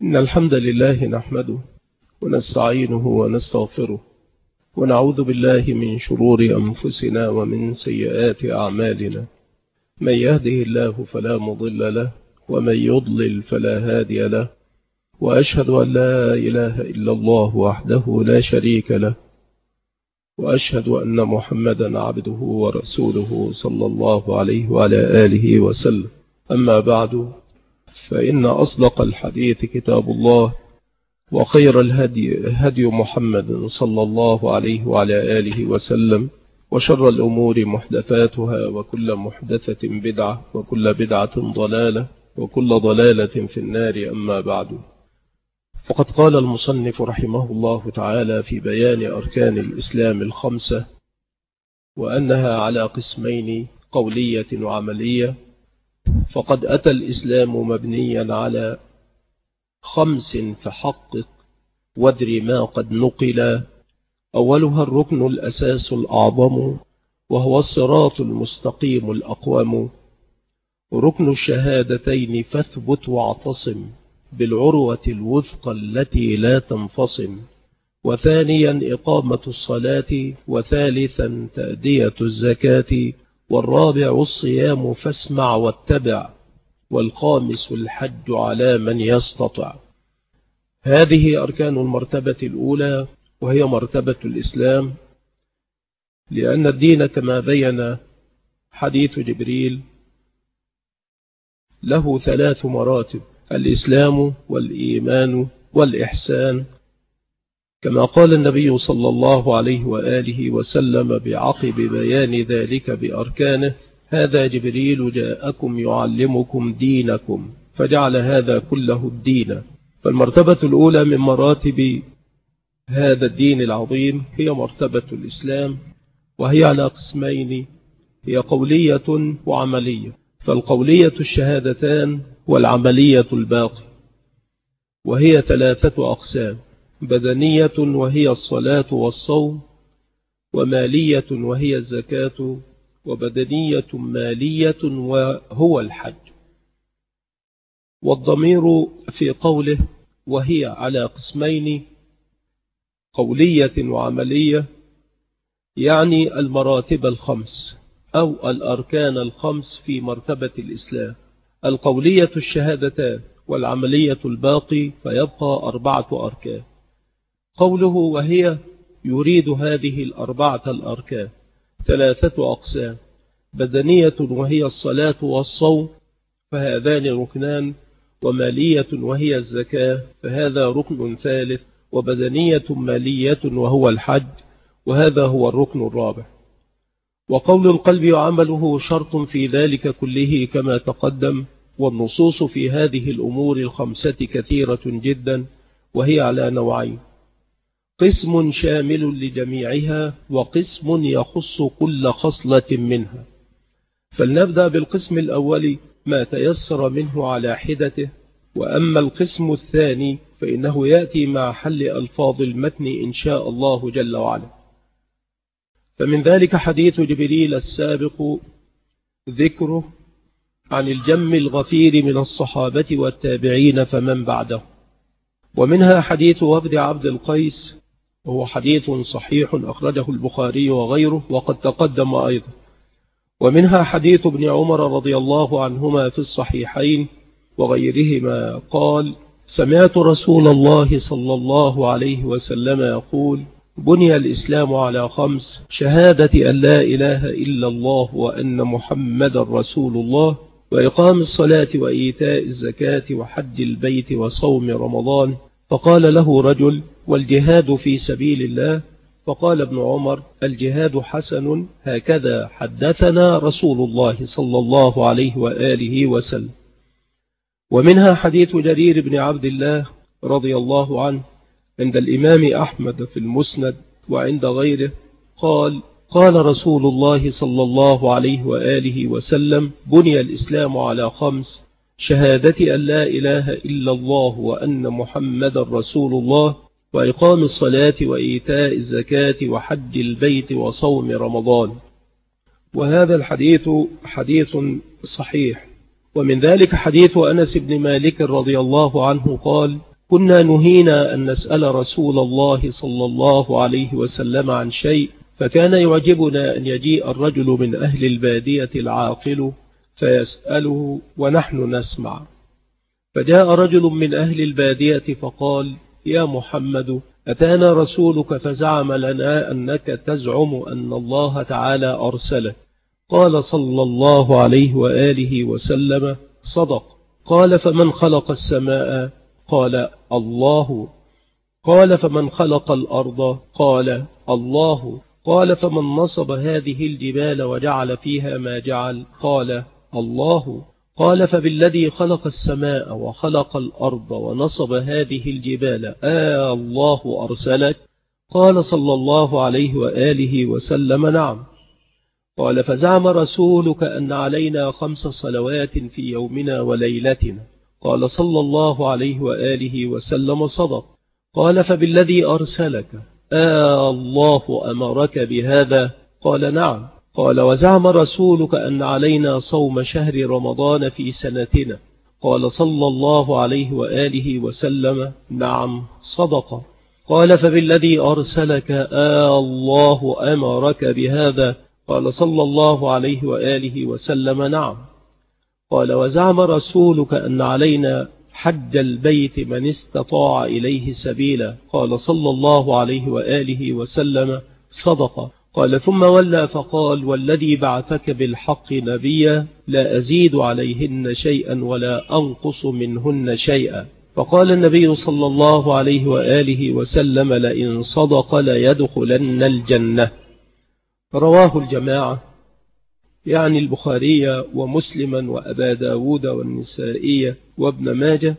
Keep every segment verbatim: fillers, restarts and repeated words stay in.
إن الحمد لله نحمده ونستعينه ونستغفره ونعوذ بالله من شرور أنفسنا ومن سيئات أعمالنا. من يهده الله فلا مضل له ومن يضلل فلا هادي له، وأشهد أن لا إله إلا الله وحده لا شريك له، وأشهد أن محمدا عبده ورسوله صلى الله عليه وعلى آله وسلم. أما بعد، فإن أصدق الحديث كتاب الله، وخير الهدي هدي محمد صلى الله عليه وعلى آله وسلم، وشر الأمور محدثاتها، وكل محدثة بدعة، وكل بدعة ضلالة، وكل ضلالة في النار. أما بعد، فقد قال المصنف رحمه الله تعالى في بيان أركان الإسلام الخمسة، وأنها على قسمين: قولية وعملية. فقد أتى الإسلام مبنيا على خمس فحقق وادر ما قد نقل. أولها الركن الأساس الأعظم، وهو الصراط المستقيم الأقوم. ركن الشهادتين فاثبت واعتصم، بالعروة الوثقى التي لا تنفصم. وثانيا إقامة الصلاة، وثالثا تأدية الزكاة، والرابع الصيام فاسمع واتبع، والخامس الحج على من يستطع. هذه أركان المرتبة الأولى، وهي مرتبة الإسلام، لأن الدين كما بين حديث جبريل له ثلاث مراتب: الإسلام والإيمان والإحسان، كما قال النبي صلى الله عليه وآله وسلم بعقب بيان ذلك بأركانه: هذا جبريل جاءكم يعلمكم دينكم، فجعل هذا كله الدين. فالمرتبة الأولى من مراتب هذا الدين العظيم هي مرتبة الإسلام، وهي على قسمين: هي قولية وعملية. فالقولية الشهادتان، والعملية الباقي، وهي ثلاثة أقسام: بدنية وهي الصلاة والصوم، ومالية وهي الزكاة، وبدنية مالية وهو الحج. والضمير في قوله وهي على قسمين قولية وعملية يعني المراتب الخمس أو الأركان الخمس في مرتبة الإسلام: القولية الشهادتان، والعملية الباقي، فيبقى أربعة أركان. قوله وهي يريد هذه الأربعة الأركان. ثلاثة أقسام: بدنية وهي الصلاة والصوم، فهذان ركنان، ومالية وهي الزكاة، فهذا ركن ثالث، وبدنية مالية وهو الحج، وهذا هو الركن الرابع. وقول القلب وعمله شرط في ذلك كله كما تقدم. والنصوص في هذه الأمور الخمسة كثيرة جدا، وهي على نوعين: قسم شامل لجميعها، وقسم يخص كل خصلة منها. فلنبدأ بالقسم الأول ما تيسر منه على حدته. وأما القسم الثاني فإنه يأتي مع حل ألفاظ المتن إن شاء الله جل وعلا. فمن ذلك حديث جبريل السابق ذكره عن الجم الغفير من الصحابة والتابعين فمن بعده. ومنها حديث وفد عبد القيس، وهو حديث صحيح أخرجه البخاري وغيره وقد تقدم أيضا. ومنها حديث ابن عمر رضي الله عنهما في الصحيحين وغيرهما قال: سمعت رسول الله صلى الله عليه وسلم يقول: بني الإسلام على خمس: شهادة أن لا إله إلا الله وأن محمد رسول الله، وإقام الصلاة وإيتاء الزكاة وحج البيت وصوم رمضان. فقال له رجل: والجهاد في سبيل الله؟ فقال ابن عمر: الجهاد حسن، هكذا حدثنا رسول الله صلى الله عليه وآله وسلم. ومنها حديث جرير بن عبد الله رضي الله عنه عند الإمام أحمد في المسند وعند غيره قال: قال رسول الله صلى الله عليه وآله وسلم: بني الإسلام على خمس: شهادة أن لا إله إلا الله وأن محمد رسول الله، وإقام الصلاة وإيتاء الزكاة وحج البيت وصوم رمضان. وهذا الحديث حديث صحيح. ومن ذلك حديث أنس بن مالك رضي الله عنه قال: كنا نهينا أن نسأل رسول الله صلى الله عليه وسلم عن شيء، فكان يعجبنا أن يجيء الرجل من أهل البادية العاقل فيسأله ونحن نسمع. فجاء رجل من أهل البادية فقال: يا محمد، أتانا رسولك فزعم لنا أنك تزعم أن الله تعالى أرسلك. قال صلى الله عليه وآله وسلم: صدق. قال: فمن خلق السماء؟ قال: الله. قال: فمن خلق الأرض؟ قال: الله. قال: فمن نصب هذه الجبال وجعل فيها ما جعل؟ قال: الله. قال: فبالذي خلق السماء وخلق الأرض ونصب هذه الجبال آه الله أرسلك؟ قال صلى الله عليه وآله وسلم: نعم. قال: فزعم رسولك أن علينا خمس صلوات في يومنا وليلتنا؟ قال صلى الله عليه وآله وسلم: صدق. قال: فبالذي أرسلك آه الله أمرك بهذا؟ قال: نعم. قال: وزعم رسولك أن علينا صوم شهر رمضان في سنتنا؟ قال صلى الله عليه وآله وسلم: نعم، صدق. قال: فبالذي أرسلك آه الله أمرك بهذا؟ قال صلى الله عليه وآله وسلم: نعم. قال: وزعم رسولك أن علينا حج البيت من استطاع إليه سبيلا؟ قال صلى الله عليه وآله وسلم: صدق. قال: ثم ولى فقال: والذي بعثك بالحق نبيا لا أزيد عليهن شيئا ولا أنقص منهن شيئا. فقال النبي صلى الله عليه وآله وسلم: لئن صدق ليدخلن الجنة. رواه الجماعة، يعني البخاري ومسلما وأبا داود والنسائي وابن ماجه،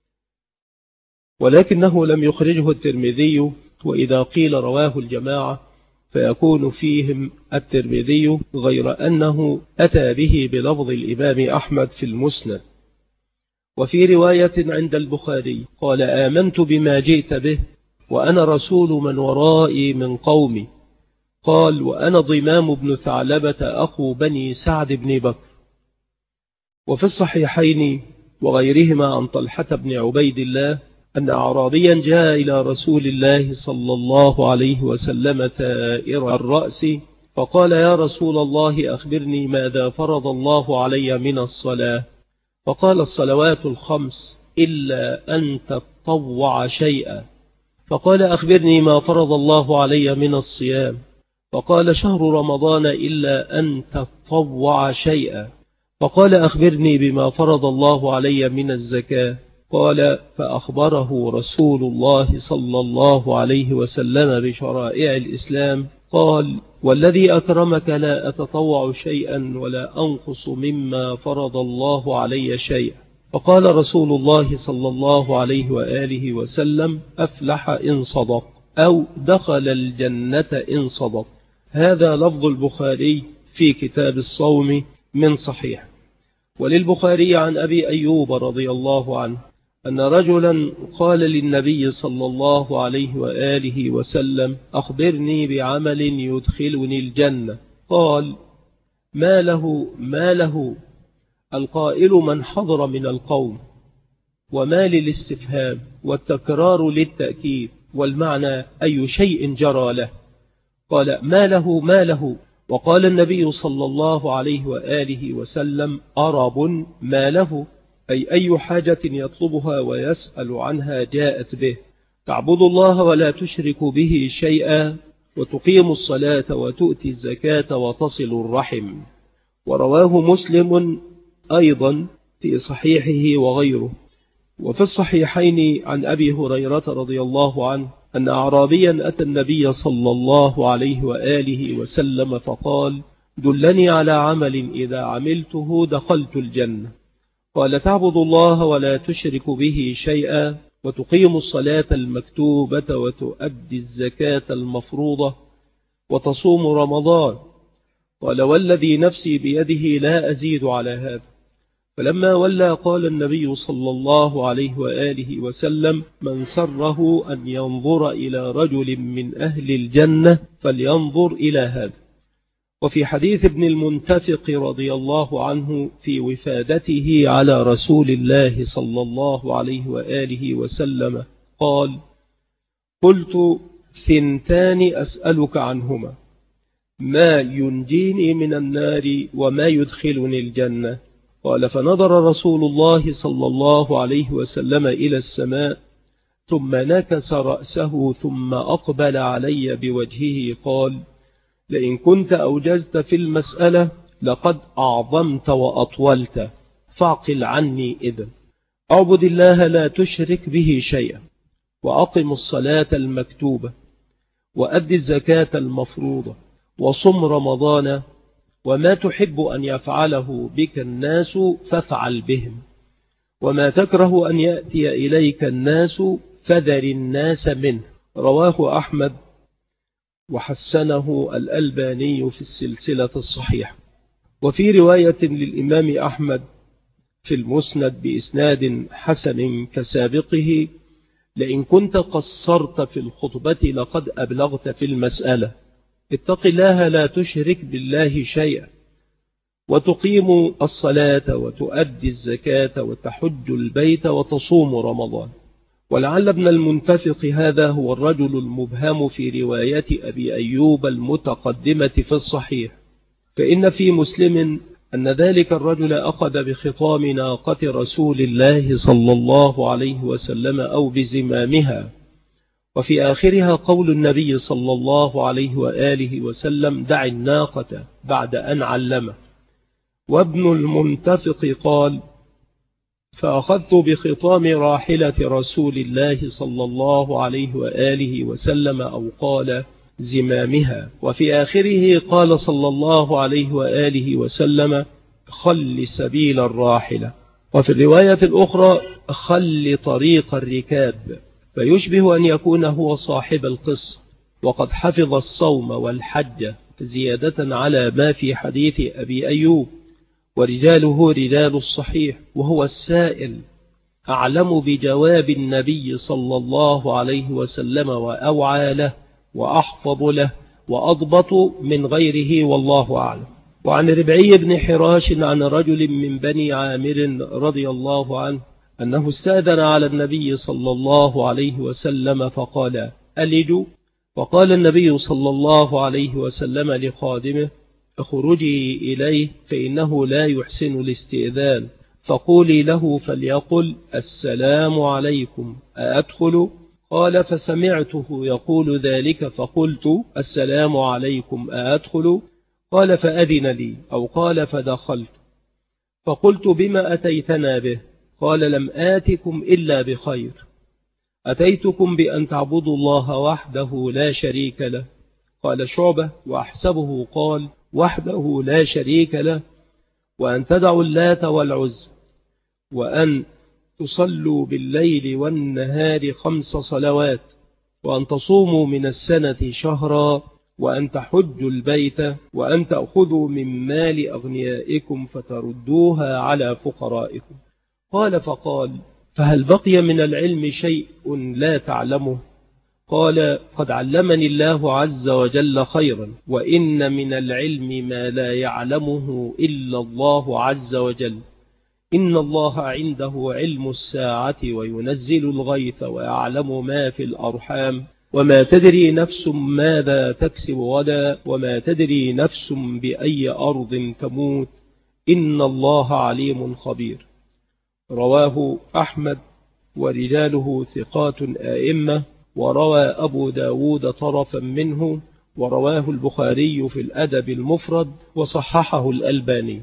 ولكنه لم يخرجه الترمذي. وإذا قيل رواه الجماعة فيكون فيهم الترمذي، غير أنه أتى به بلفظ الإمام أحمد في المسند. وفي رواية عند البخاري قال: آمنت بما جئت به وأنا رسول من ورائي من قومي. قال: وأنا ضمام بن ثعلبة أخو بني سعد بن بكر. وفي الصحيحين وغيرهما عن طلحة بن عبيد الله أن أعرابيا جاء إلى رسول الله صلى الله عليه وسلم ثائر الرأس، فقال: يا رسول الله، أخبرني ماذا فرض الله علي من الصلاة؟ فقال: الصلوات الخمس إلا أن تتطوع شيئا. فقال: أخبرني ما فرض الله علي من الصيام؟ فقال: شهر رمضان إلا أن تتطوع شيئا. فقال: أخبرني بما فرض الله علي من الزكاة؟ قال: فأخبره رسول الله صلى الله عليه وسلم بشرائع الإسلام. قال: والذي أكرمك لا أتطوع شيئا ولا أنقص مما فرض الله علي شيئا. فقال رسول الله صلى الله عليه وآله وسلم: أفلح إن صدق، أو دخل الجنة إن صدق. هذا لفظ البخاري في كتاب الصوم من صحيح. وللبخاري عن أبي أيوب رضي الله عنه أن رجلا قال للنبي صلى الله عليه وآله وسلم: أخبرني بعمل يدخلني الجنة. قال: ما له ما له القائل من حضر من القوم، وما للاستفهام والتكرار للتأكيد، والمعنى أي شيء جرى له. قال: ما له ما له. وقال النبي صلى الله عليه وآله وسلم: أرب ما له، أي أي حاجة يطلبها ويسأل عنها جاءت به. تعبد الله ولا تشرك به شيئا، وتقيم الصلاة وتؤتي الزكاة وتصل الرحم. ورواه مسلم أيضا في صحيحه وغيره. وفي الصحيحين عن أبي هريرة رضي الله عنه أن أعرابيا أتى النبي صلى الله عليه وآله وسلم فقال: دلني على عمل إذا عملته دخلت الجنة. قال: تعبد الله ولا تشرك به شيئا، وتقيم الصلاة المكتوبة وتؤدي الزكاة المفروضة، وتصوم رمضان. قال: والذي نفسي بيده لا أزيد على هذا. فلما ولى قال النبي صلى الله عليه وآله وسلم: من سره أن ينظر إلى رجل من أهل الجنة فلينظر إلى هذا. وفي حديث ابن المنتفق رضي الله عنه في وفادته على رسول الله صلى الله عليه وآله وسلم قال: قلت: ثنتان أسألك عنهما، ما ينجيني من النار وما يدخلني الجنة. قال: فنظر رسول الله صلى الله عليه وسلم إلى السماء، ثم نكس رأسه ثم أقبل علي بوجهه قال: لئن كنت أوجزت في المسألة لقد أعظمت وأطولت، فاعقل عني إذن. أعبد الله لا تشرك به شيئا، وأقم الصلاة المكتوبة، وأد الزكاة المفروضة، وصم رمضان، وما تحب أن يفعله بك الناس فافعل بهم، وما تكره أن يأتي إليك الناس فذر الناس منه. رواه أحمد وحسنه الألباني في السلسلة الصحيحة. وفي رواية للإمام أحمد في المسند بإسناد حسن كسابقه: لئن كنت قصرت في الخطبة لقد أبلغت في المسألة، اتق الله لا تشرك بالله شيئا، وتقيم الصلاة وتؤدي الزكاة وتحج البيت وتصوم رمضان. ولعل ابن المنتفق هذا هو الرجل المبهم في رواية أبي أيوب المتقدمة في الصحيح، فإن في مسلم أن ذلك الرجل أخذ بخطام ناقة رسول الله صلى الله عليه وسلم أو بزمامها، وفي آخرها قول النبي صلى الله عليه وآله وسلم: دع الناقة بعد أن علمه. وابن المنتفق قال: فأخذت بخطام راحلة رسول الله صلى الله عليه وآله وسلم أو قال زمامها، وفي آخره قال صلى الله عليه وآله وسلم: خل سبيل الراحلة. وفي الرواية الأخرى: خل طريق الركاب، فيشبه أن يكون هو صاحب القصة، وقد حفظ الصوم والحج زيادة على ما في حديث أبي أيوب، ورجاله رجال الصحيح، وهو السائل أعلم بجواب النبي صلى الله عليه وسلم وأوعى له وأحفظ له وأضبط من غيره، والله أعلم. وعن ربعي بن حراش عن رجل من بني عامر رضي الله عنه أنه استأذن على النبي صلى الله عليه وسلم فقال: ألج؟ وقال النبي صلى الله عليه وسلم لخادمه: اخرجي إليه فإنه لا يحسن الاستئذان، فقولي له فليقل: السلام عليكم، أأدخل؟ قال: فسمعته يقول ذلك فقلت: السلام عليكم، أأدخل؟ قال: فأذن لي، أو قال: فدخلت. فقلت: بما أتيتنا به؟ قال: لم آتكم إلا بخير، أتيتكم بأن تعبدوا الله وحده لا شريك له. قال شعبة: وأحسبه قال: وحده لا شريك له، وأن تدعوا اللات والعزى، وأن تصلوا بالليل والنهار خمس صلوات، وأن تصوموا من السنة شهرا، وأن تحجوا البيت، وأن تأخذوا من مال أغنيائكم فتردوها على فقرائكم. قال: فقال: فهل بقي من العلم شيء لا تعلمه؟ قال: قد علمني الله عز وجل خيرا، وإن من العلم ما لا يعلمه إلا الله عز وجل. إن الله عنده علم الساعة وينزل الغيث ويعلم ما في الأرحام، وما تدري نفس ماذا تكسب غدا، وما تدري نفس بأي أرض تموت، إن الله عليم خبير. رواه أحمد ورجاله ثقات آئمة، وروى أبو داود طرفا منه، ورواه البخاري في الأدب المفرد، وصححه الألباني.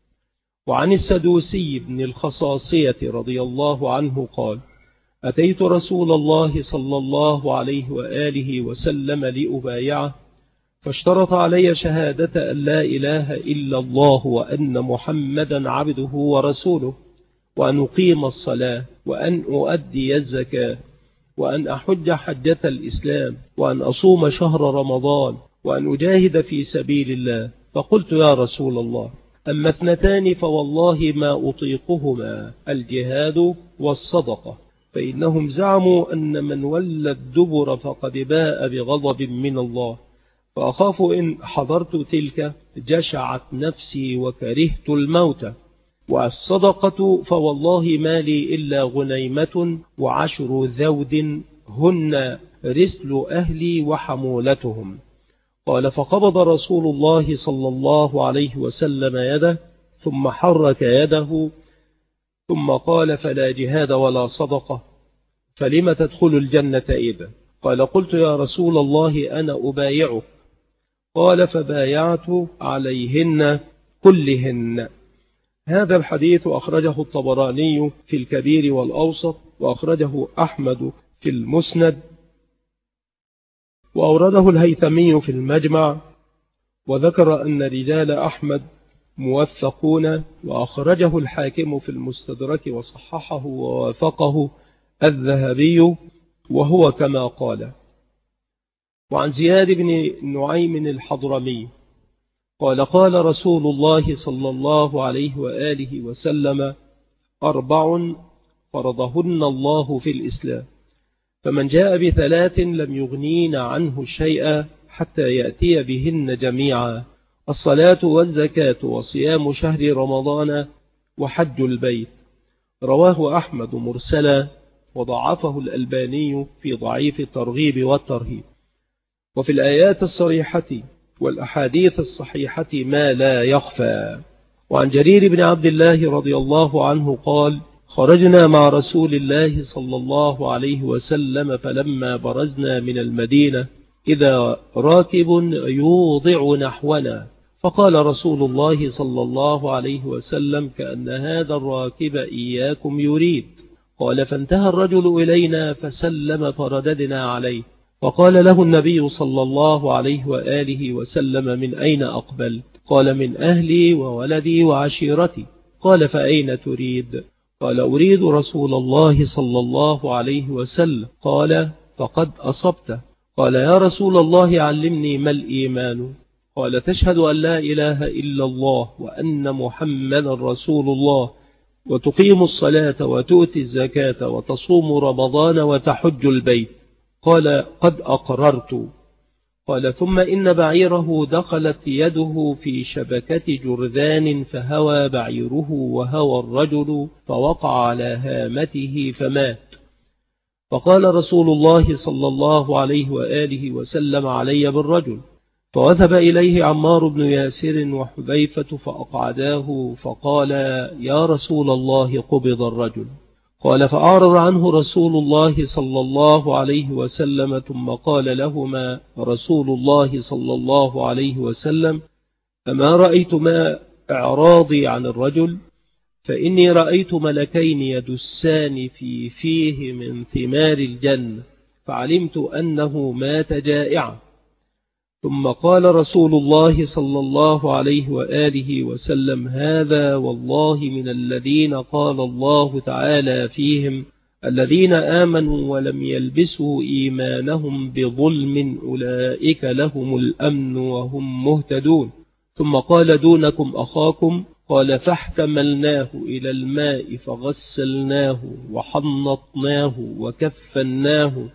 وعن السدوسي بن الخصاصية رضي الله عنه قال: أتيت رسول الله صلى الله عليه وآله وسلم لأبايعه، فاشترط علي شهادة أن لا إله إلا الله وأن محمدا عبده ورسوله، وأن أقيم الصلاة، وأن أؤدي الزكاة، وأن أحج حجة الإسلام، وأن أصوم شهر رمضان، وأن أجاهد في سبيل الله. فقلت: يا رسول الله، أما اثنتان فوالله ما أطيقهما، الجهاد والصدقة، فإنهم زعموا أن من ولى الدبر فقد باء بغضب من الله. فأخاف إن حضرت تلك جشعت نفسي وكرهت الموت. والصدقة فوالله ما لي إلا غنيمة وعشر ذود هن رسل أهلي وحمولتهم. قال فقبض رسول الله صلى الله عليه وسلم يده ثم حرك يده ثم قال فلا جهاد ولا صدقة فلم تدخل الجنة إذا؟ قال قلت يا رسول الله أنا أبايعك. قال فبايعت عليهن كلهن. هذا الحديث أخرجه الطبراني في الكبير والأوسط، وأخرجه أحمد في المسند، وأورده الهيثمي في المجمع، وذكر أن رجال أحمد موثقون، وأخرجه الحاكم في المستدرك وصححه ووافقه الذهبي وهو كما قال. وعن زياد بن نعيم الحضرمي قال قال رسول الله صلى الله عليه وآله وسلم أربع فرضهن الله في الإسلام، فمن جاء بثلاث لم يغنين عنه شيئا حتى يأتي بهن جميعا: الصلاة والزكاة وصيام شهر رمضان وحج البيت. رواه أحمد مرسلا وضعفه الألباني في ضعيف الترغيب والترهيب. وفي الآيات الصريحة والأحاديث الصحيحة ما لا يخفى. وعن جرير بن عبد الله رضي الله عنه قال خرجنا مع رسول الله صلى الله عليه وسلم فلما برزنا من المدينة إذا راكب يوضع نحونا، فقال رسول الله صلى الله عليه وسلم كأن هذا الراكب إياكم يريد. قال فانتهى الرجل إلينا فسلم فرددنا عليه، فقال له النبي صلى الله عليه وآله وسلم من أين أقبل؟ قال من أهلي وولدي وعشيرتي. قال فأين تريد؟ قال أريد رسول الله صلى الله عليه وسلم. قال فقد أصبت. قال يا رسول الله علمني ما الإيمان؟ قال تشهد أن لا إله إلا الله وأن محمد رسول الله وتقيم الصلاة وتؤتي الزكاة وتصوم رمضان وتحج البيت. قال قد أقررت. قال ثم إن بعيره دخلت يده في شبكة جرذان فهوى بعيره وهوى الرجل فوقع على هامته فمات. فقال رسول الله صلى الله عليه وآله وسلم علي بالرجل. فوثب إليه عمار بن ياسر وحذيفة فأقعداه فقال يا رسول الله قبض الرجل. قال فأعرض عنه رسول الله صلى الله عليه وسلم ثم قال لهما رسول الله صلى الله عليه وسلم أما رأيتما إعراضي عن الرجل؟ فإني رأيت ملكين يدسان في فيه من ثمار الجنة فعلمت أنه مات جائعا. ثم قال رسول الله صلى الله عليه وآله وسلم هذا والله من الذين قال الله تعالى فيهم الذين آمنوا ولم يلبسوا إيمانهم بظلم أولئك لهم الأمن وهم مهتدون. ثم قال دونكم أخاكم. قال فاحتملناه إلى الماء فغسلناه وحنطناه وكفناه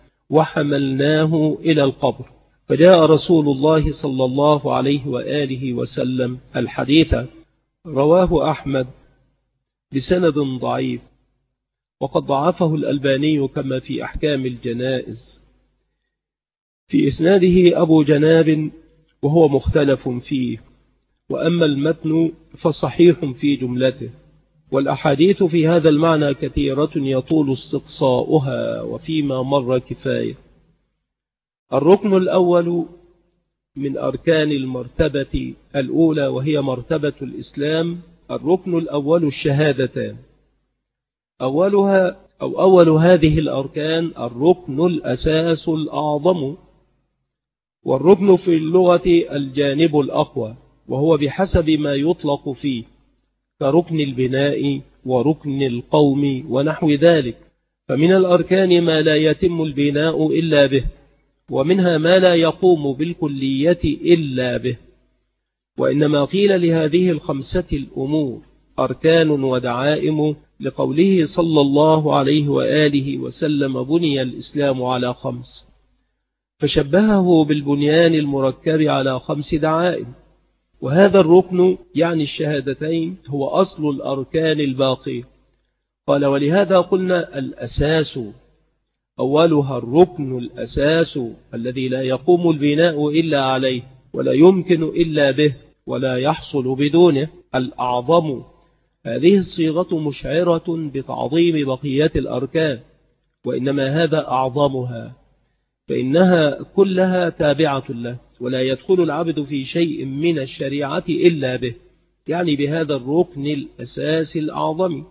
وحملناه إلى القبر. فجاء رسول الله صلى الله عليه وآله وسلم. الحديث رواه أحمد بسند ضعيف، وقد ضعفه الألباني كما في أحكام الجنائز. في إسناده أبو جناب وهو مختلف فيه، وأما المتن فصحيح في جملته. والأحاديث في هذا المعنى كثيرة يطول استقصاؤها وفيما مر كفاية. الركن الأول من أركان المرتبة الأولى وهي مرتبة الإسلام. الركن الأول الشهادتان. أولها أو أول هذه الأركان الركن الأساس الأعظم، والركن في اللغة الجانب الأقوى، وهو بحسب ما يطلق فيه كركن البناء وركن القوم ونحو ذلك. فمن الأركان ما لا يتم البناء إلا به، ومنها ما لا يقوم بالكلية إلا به. وإنما قيل لهذه الخمسة الأمور أركان ودعائم لقوله صلى الله عليه وآله وسلم بني الإسلام على خمس. فشبهه بالبنيان المركب على خمس دعائم، وهذا الركن يعني الشهادتين هو أصل الأركان الباقية. قال: ولهذا قلنا الأساس، أولها الركن الأساس الذي لا يقوم البناء إلا عليه، ولا يمكن إلا به، ولا يحصل بدونه. الأعظم، هذه الصيغة مشعرة بتعظيم بقية الأركان، وإنما هذا أعظمها، فإنها كلها تابعة له، ولا يدخل العبد في شيء من الشريعة إلا به، يعني بهذا الركن الأساس الأعظم،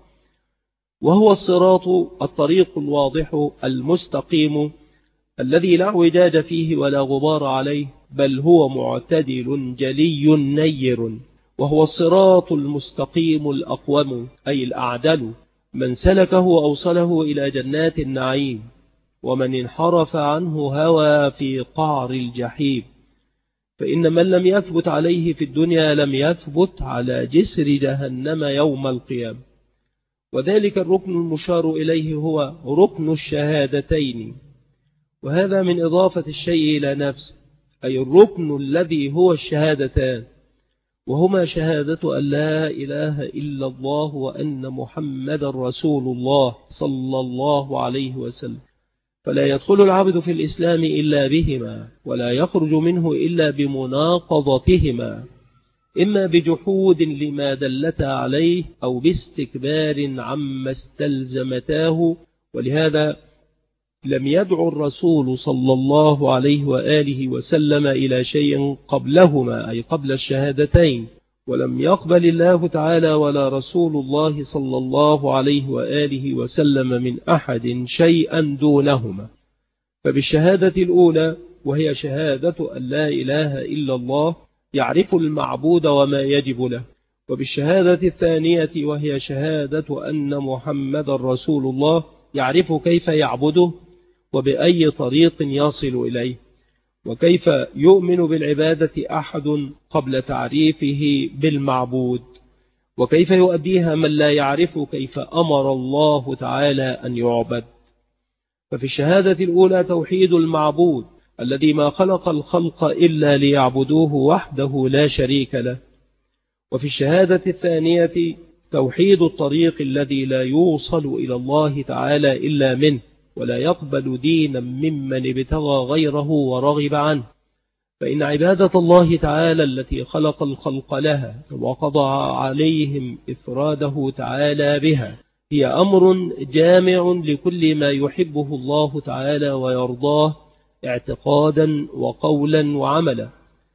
وهو الصراط، الطريق الواضح المستقيم الذي لا اعوجاج فيه ولا غبار عليه، بل هو معتدل جلي نير. وهو الصراط المستقيم الأقوم، أي الأعدل، من سلكه أوصله إلى جنات النعيم، ومن انحرف عنه هوى في قعر الجحيم. فإن من لم يثبت عليه في الدنيا لم يثبت على جسر جهنم يوم القيامة. وذلك الركن المشار إليه هو ركن الشهادتين، وهذا من إضافة الشيء إلى نفسه، أي الركن الذي هو الشهادتان، وهما شهادة أن لا إله إلا الله وأن محمد رسول الله صلى الله عليه وسلم. فلا يدخل العبد في الإسلام إلا بهما، ولا يخرج منه إلا بمناقضتهما، إما بجحود لما دلت عليه أو باستكبار عما استلزمتاه. ولهذا لم يدعو الرسول صلى الله عليه وآله وسلم إلى شيء قبلهما، أي قبل الشهادتين، ولم يقبل الله تعالى ولا رسول الله صلى الله عليه وآله وسلم من أحد شيئا دونهما. فبالشهادة الأولى، وهي شهادة أن لا إله إلا الله، يعرف المعبود وما يجب له. وبالشهادة الثانية، وهي شهادة أن محمد رسول الله، يعرف كيف يعبده وبأي طريق يصل إليه، وكيف يؤمن بالعبادة أحد قبل تعريفه بالمعبود، وكيف يؤديها من لا يعرف كيف أمر الله تعالى أن يعبد. ففي الشهادة الأولى توحيد المعبود الذي ما خلق الخلق إلا ليعبدوه وحده لا شريك له. وفي الشهادة الثانية توحيد الطريق الذي لا يوصل إلى الله تعالى إلا منه، ولا يقبل دينا ممن ابتغى غيره ورغب عنه. فإن عبادة الله تعالى التي خلق الخلق لها وقضى عليهم إفراده تعالى بها هي أمر جامع لكل ما يحبه الله تعالى ويرضاه اعتقادا وقولا وعملا.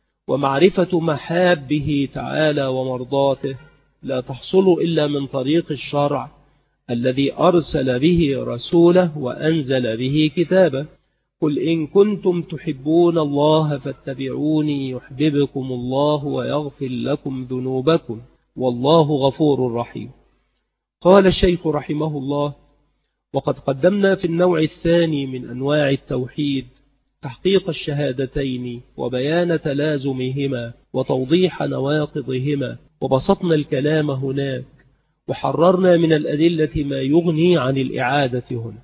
ومعرفة محابه تعالى ومرضاته لا تحصل إلا من طريق الشرع الذي أرسل به رسوله وأنزل به كتابه. قل إن كنتم تحبون الله فاتبعوني يحببكم الله ويغفر لكم ذنوبكم والله غفور رحيم. قال الشيخ رحمه الله: وقد قدمنا في النوع الثاني من أنواع التوحيد تحقيق الشهادتين وبيان تلازمهما وتوضيح نواقضهما، وبسطنا الكلام هناك، وحررنا من الأدلة ما يغني عن الإعادة هنا.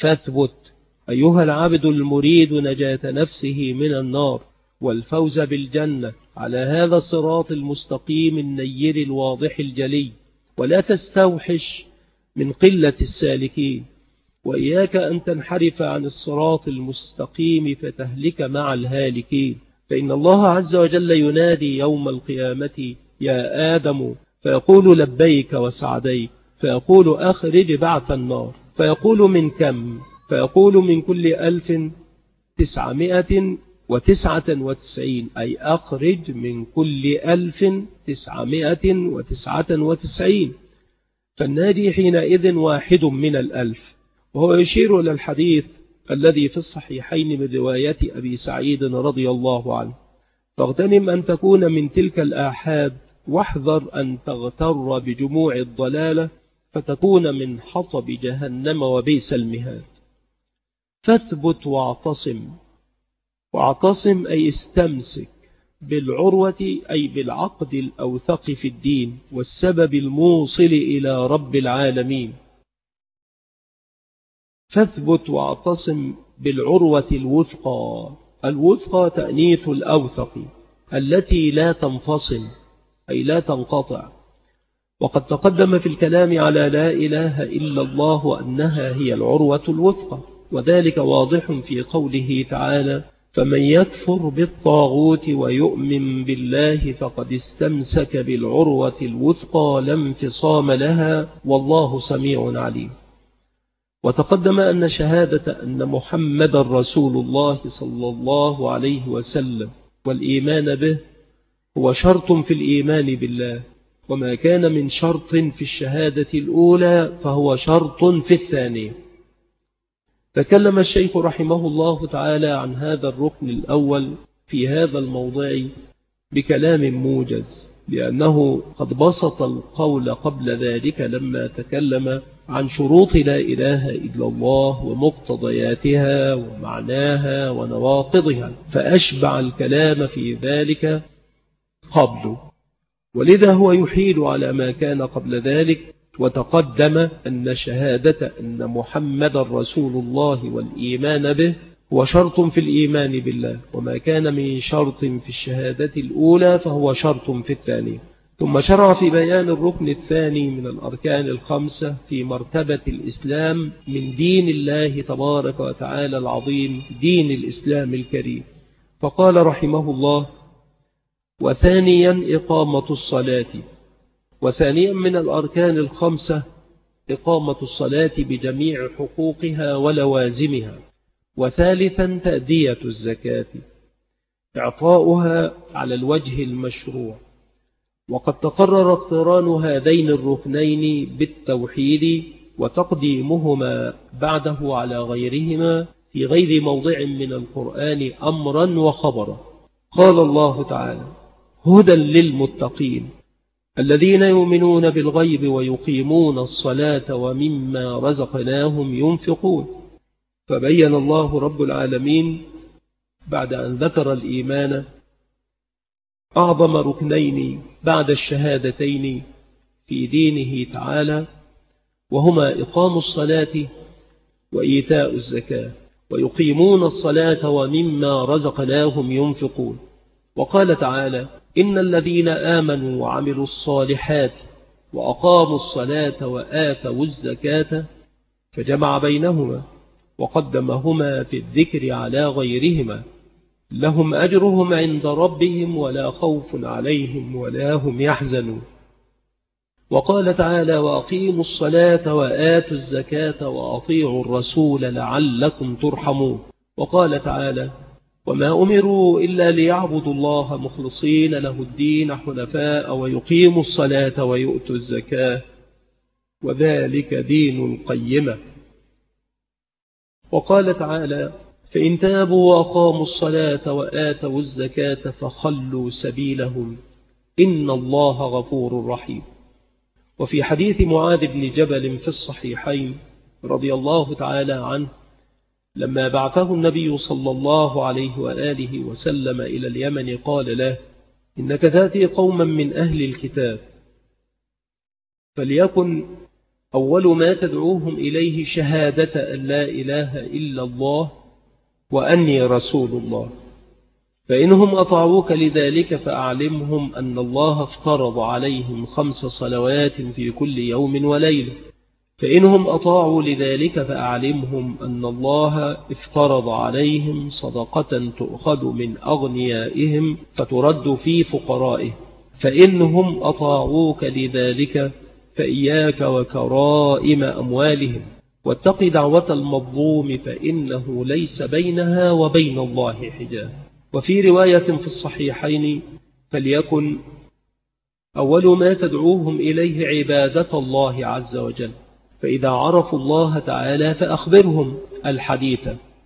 فاثبت أيها العبد المريد نجاة نفسه من النار والفوز بالجنة على هذا الصراط المستقيم النير الواضح الجلي، ولا تستوحش من قلة السالكين، وإياك أن تنحرف عن الصراط المستقيم فتهلك مع الهالكين. فإن الله عز وجل ينادي يوم القيامة: يا آدم، فيقول لبيك وسعديك، فيقول أخرج بعث النار، فيقول من كم؟ فيقول من كل ألف تسعمائة وتسعة وتسعين، أي أخرج من كل ألف تسعمائة وتسعة وتسعين. فالناجي حينئذ واحد من الألف. وهو يشير إلى الحديث الذي في الصحيحين من رواية أبي سعيد رضي الله عنه: فاغتنم أن تكون من تلك الآحاد، واحذر أن تغتر بجموع الضلالة فتكون من حطب جهنم وبئس المهاد. فاثبت واعتصم. واعتصم أي استمسك بالعروة، أي بالعقد الأوثق في الدين والسبب الموصل إلى رب العالمين. فاثبت واعتصم بالعروة الوثقى، الوثقى تأنيث الأوثق التي لا تنفصل أي لا تنقطع. وقد تقدم في الكلام على لا إله إلا الله وأنها هي العروة الوثقى، وذلك واضح في قوله تعالى: فمن يكفر بالطاغوت ويؤمن بالله فقد استمسك بالعروة الوثقى لا انفصام لها والله سميع عليم. وتقدم أن شهادة أن محمد رسول الله صلى الله عليه وسلم والإيمان به هو شرط في الإيمان بالله، وما كان من شرط في الشهادة الأولى فهو شرط في الثانية. تكلم الشيخ رحمه الله تعالى عن هذا الركن الأول في هذا الموضع بكلام موجز، لأنه قد بسط القول قبل ذلك لما تكلم عن شروط لا إله إلا الله ومقتضياتها ومعناها ونواقضها، فأشبع الكلام في ذلك قبله، ولذا هو يحيل على ما كان قبل ذلك. وتقدم أن شهادة أن محمد رسول الله والإيمان به هو شرط في الإيمان بالله، وما كان من شرط في الشهادة الأولى فهو شرط في الثانية. ثم شرع في بيان الركن الثاني من الأركان الخمسة في مرتبة الإسلام من دين الله تبارك وتعالى العظيم، دين الإسلام الكريم، فقال رحمه الله: وثانيا إقامة الصلاة. وثانيا من الأركان الخمسة إقامة الصلاة بجميع حقوقها ولوازمها. وثالثا تأدية الزكاة، إعطاؤها على الوجه المشروع. وقد تقرر اقتران هذين الركنين بالتوحيد وتقديمهما بعده على غيرهما في غير موضع من القرآن أمرا وخبرا. قال الله تعالى: هدى للمتقين الذين يؤمنون بالغيب ويقيمون الصلاة ومما رزقناهم ينفقون. فبين الله رب العالمين بعد أن ذكر الإيمان أعظم ركنين بعد الشهادتين في دينه تعالى، وهما إقام الصلاة وإيتاء الزكاة، ويقيمون الصلاة ومما رزقناهم ينفقون. وقال تعالى: إن الذين آمنوا وعملوا الصالحات وأقاموا الصلاة وآتوا الزكاة، فجمع بينهما وقدمهما في الذكر على غيرهما، لهم أجرهم عند ربهم ولا خوف عليهم ولا هم يحزنون. وقال تعالى: وأقيموا الصلاة وآتوا الزكاة وأطيعوا الرسول لعلكم ترحمون. وقال تعالى: وما أمروا إلا ليعبدوا الله مخلصين له الدين حنفاء ويقيموا الصلاة ويؤتوا الزكاة وذلك دين القيمة. وقال تعالى: فإن تابوا وأقاموا الصلاة وآتوا الزكاة فخلوا سبيلهم إن الله غفور رحيم. وفي حديث معاذ بن جبل في الصحيحين رضي الله تعالى عنه لما بعثه النبي صلى الله عليه وآله وسلم إلى اليمن قال له: إنك تأتي قوما من أهل الكتاب، فليكن أول ما تدعوهم إليه شهادة أن لا إله إلا الله وأني رسول الله، فإنهم أطاعوك لذلك فأعلمهم أن الله افترض عليهم خمس صلوات في كل يوم وليلة، فإنهم أطاعوا لذلك فأعلمهم أن الله افترض عليهم صدقة تؤخذ من أغنيائهم فترد في فقرائهم، فإنهم أطاعوك لذلك فإياك وكرائم أموالهم، واتق دعوة المظلوم فإنه ليس بينها وبين الله حجاب. وفي رواية في الصحيحين: فليكن أول ما تدعوهم إليه عبادة الله عز وجل، فإذا عرفوا الله تعالى فأخبرهم الحديث.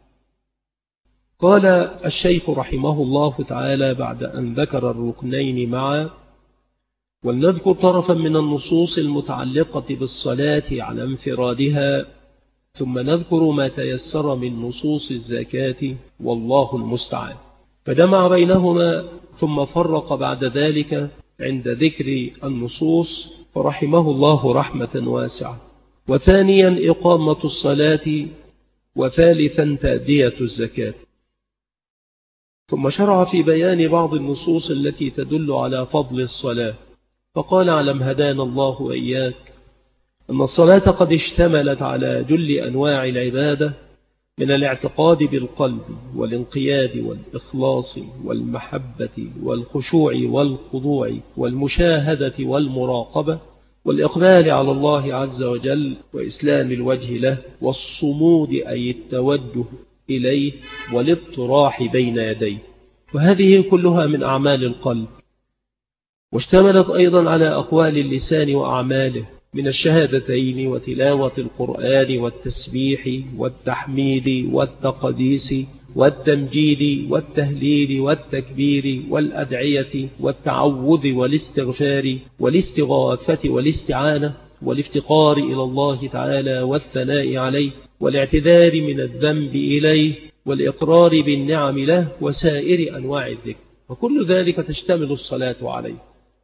قال الشيخ رحمه الله تعالى بعد أن ذكر الركنين معا: ولنذكر طرفا من النصوص المتعلقة بالصلاة على انفرادها، ثم نذكر ما تيسر من نصوص الزكاة والله المستعان. فجمع بينهما ثم فرق بعد ذلك عند ذكر النصوص فرحمه الله رحمة واسعة. وثانيا إقامة الصلاة، وثالثا تأدية الزكاة. ثم شرع في بيان بعض النصوص التي تدل على فضل الصلاة، فقال: اعلم هدانا الله وإياك أن الصلاة قد اشتملت على جل أنواع العبادة، من الاعتقاد بالقلب والانقياد والإخلاص والمحبة والخشوع والخضوع والمشاهدة والمراقبة والإقبال على الله عز وجل وإسلام الوجه له والصمود أي التوجه إليه والاطراح بين يديه، وهذه كلها من أعمال القلب، واشتملت أيضا على أقوال اللسان وأعماله من الشهادتين وتلاوة القرآن والتسبيح والتحميد والتقديس والتمجيد والتهليل والتكبير والأدعية والتعوذ والاستغفار والاستغاثة والاستعانة والافتقار إلى الله تعالى والثناء عليه والاعتذار من الذنب إليه والإقرار بالنعم له وسائر أنواع الذكر، وكل ذلك تشتمل الصلاة عليه.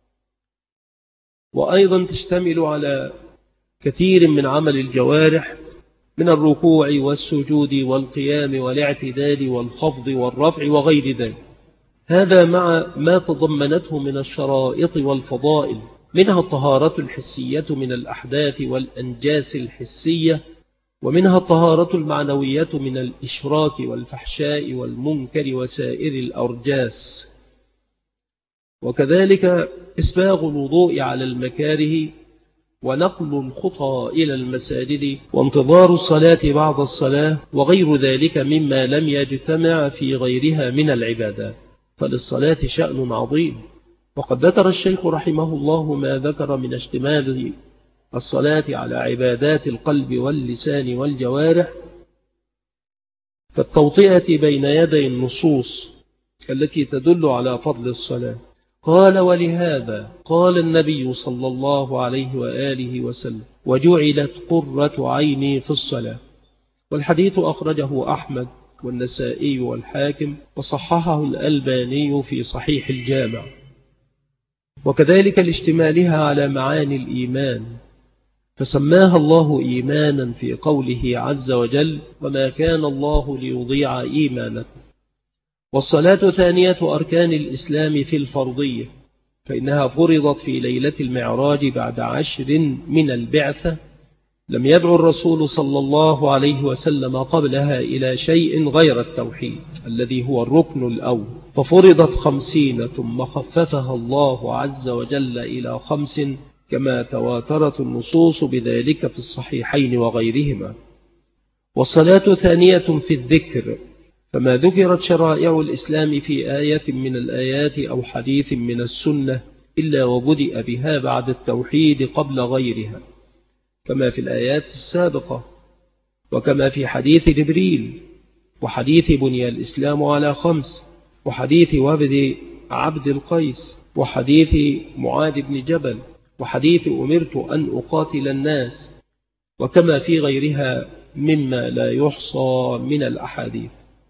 وأيضا تشتمل على كثير من عمل الجوارح من الركوع والسجود والقيام والاعتدال والخفض والرفع وغير ذلك، هذا مع ما تضمنته من الشرائط والفضائل، منها الطهارة الحسية من الأحداث والأنجاس الحسية، ومنها الطهارة المعنوية من الإشراك والفحشاء والمنكر وسائر الأرجاس، وكذلك إسباغ الوضوء على المكاره ونقل الخطى إلى المساجد وانتظار الصلاة بعد الصلاة وغير ذلك مما لم يجتمع في غيرها من العبادات، فللصلاة شأن عظيم. وقد ذكر الشيخ رحمه الله ما ذكر من اشتمال الصلاة على عبادات القلب واللسان والجوارح كالتوطئة بين يدي النصوص التي تدل على فضل الصلاة. قال: ولهذا قال النبي صلى الله عليه وآله وسلم: وجعلت قرة عيني في الصلاة. والحديث أخرجه أحمد والنسائي والحاكم وصححه الألباني في صحيح الجامع. وكذلك لاشتمالها على معاني الإيمان، فسماها الله إيمانا في قوله عز وجل: وما كان الله ليضيع إيمانكم. والصلاة ثانية أركان الإسلام في الفرضية، فإنها فرضت في ليلة المعراج بعد عشر من البعثة، لم يدعو الرسول صلى الله عليه وسلم قبلها إلى شيء غير التوحيد الذي هو الركن الأول، ففرضت خمسين ثم خففها الله عز وجل إلى خمس، كما تواترت النصوص بذلك في الصحيحين وغيرهما. والصلاة ثانية في الذكر، فما ذكرت شرائع الإسلام في آية من الآيات أو حديث من السنة إلا وبدأ بها بعد التوحيد قبل غيرها، كما في الآيات السابقة، وكما في حديث جبريل، وحديث بني الإسلام على خمس، وحديث وفد عبد القيس، وحديث معاذ بن جبل، وحديث أمرت أن أقاتل الناس، وكما في غيرها مما لا يحصى من الأحاديث.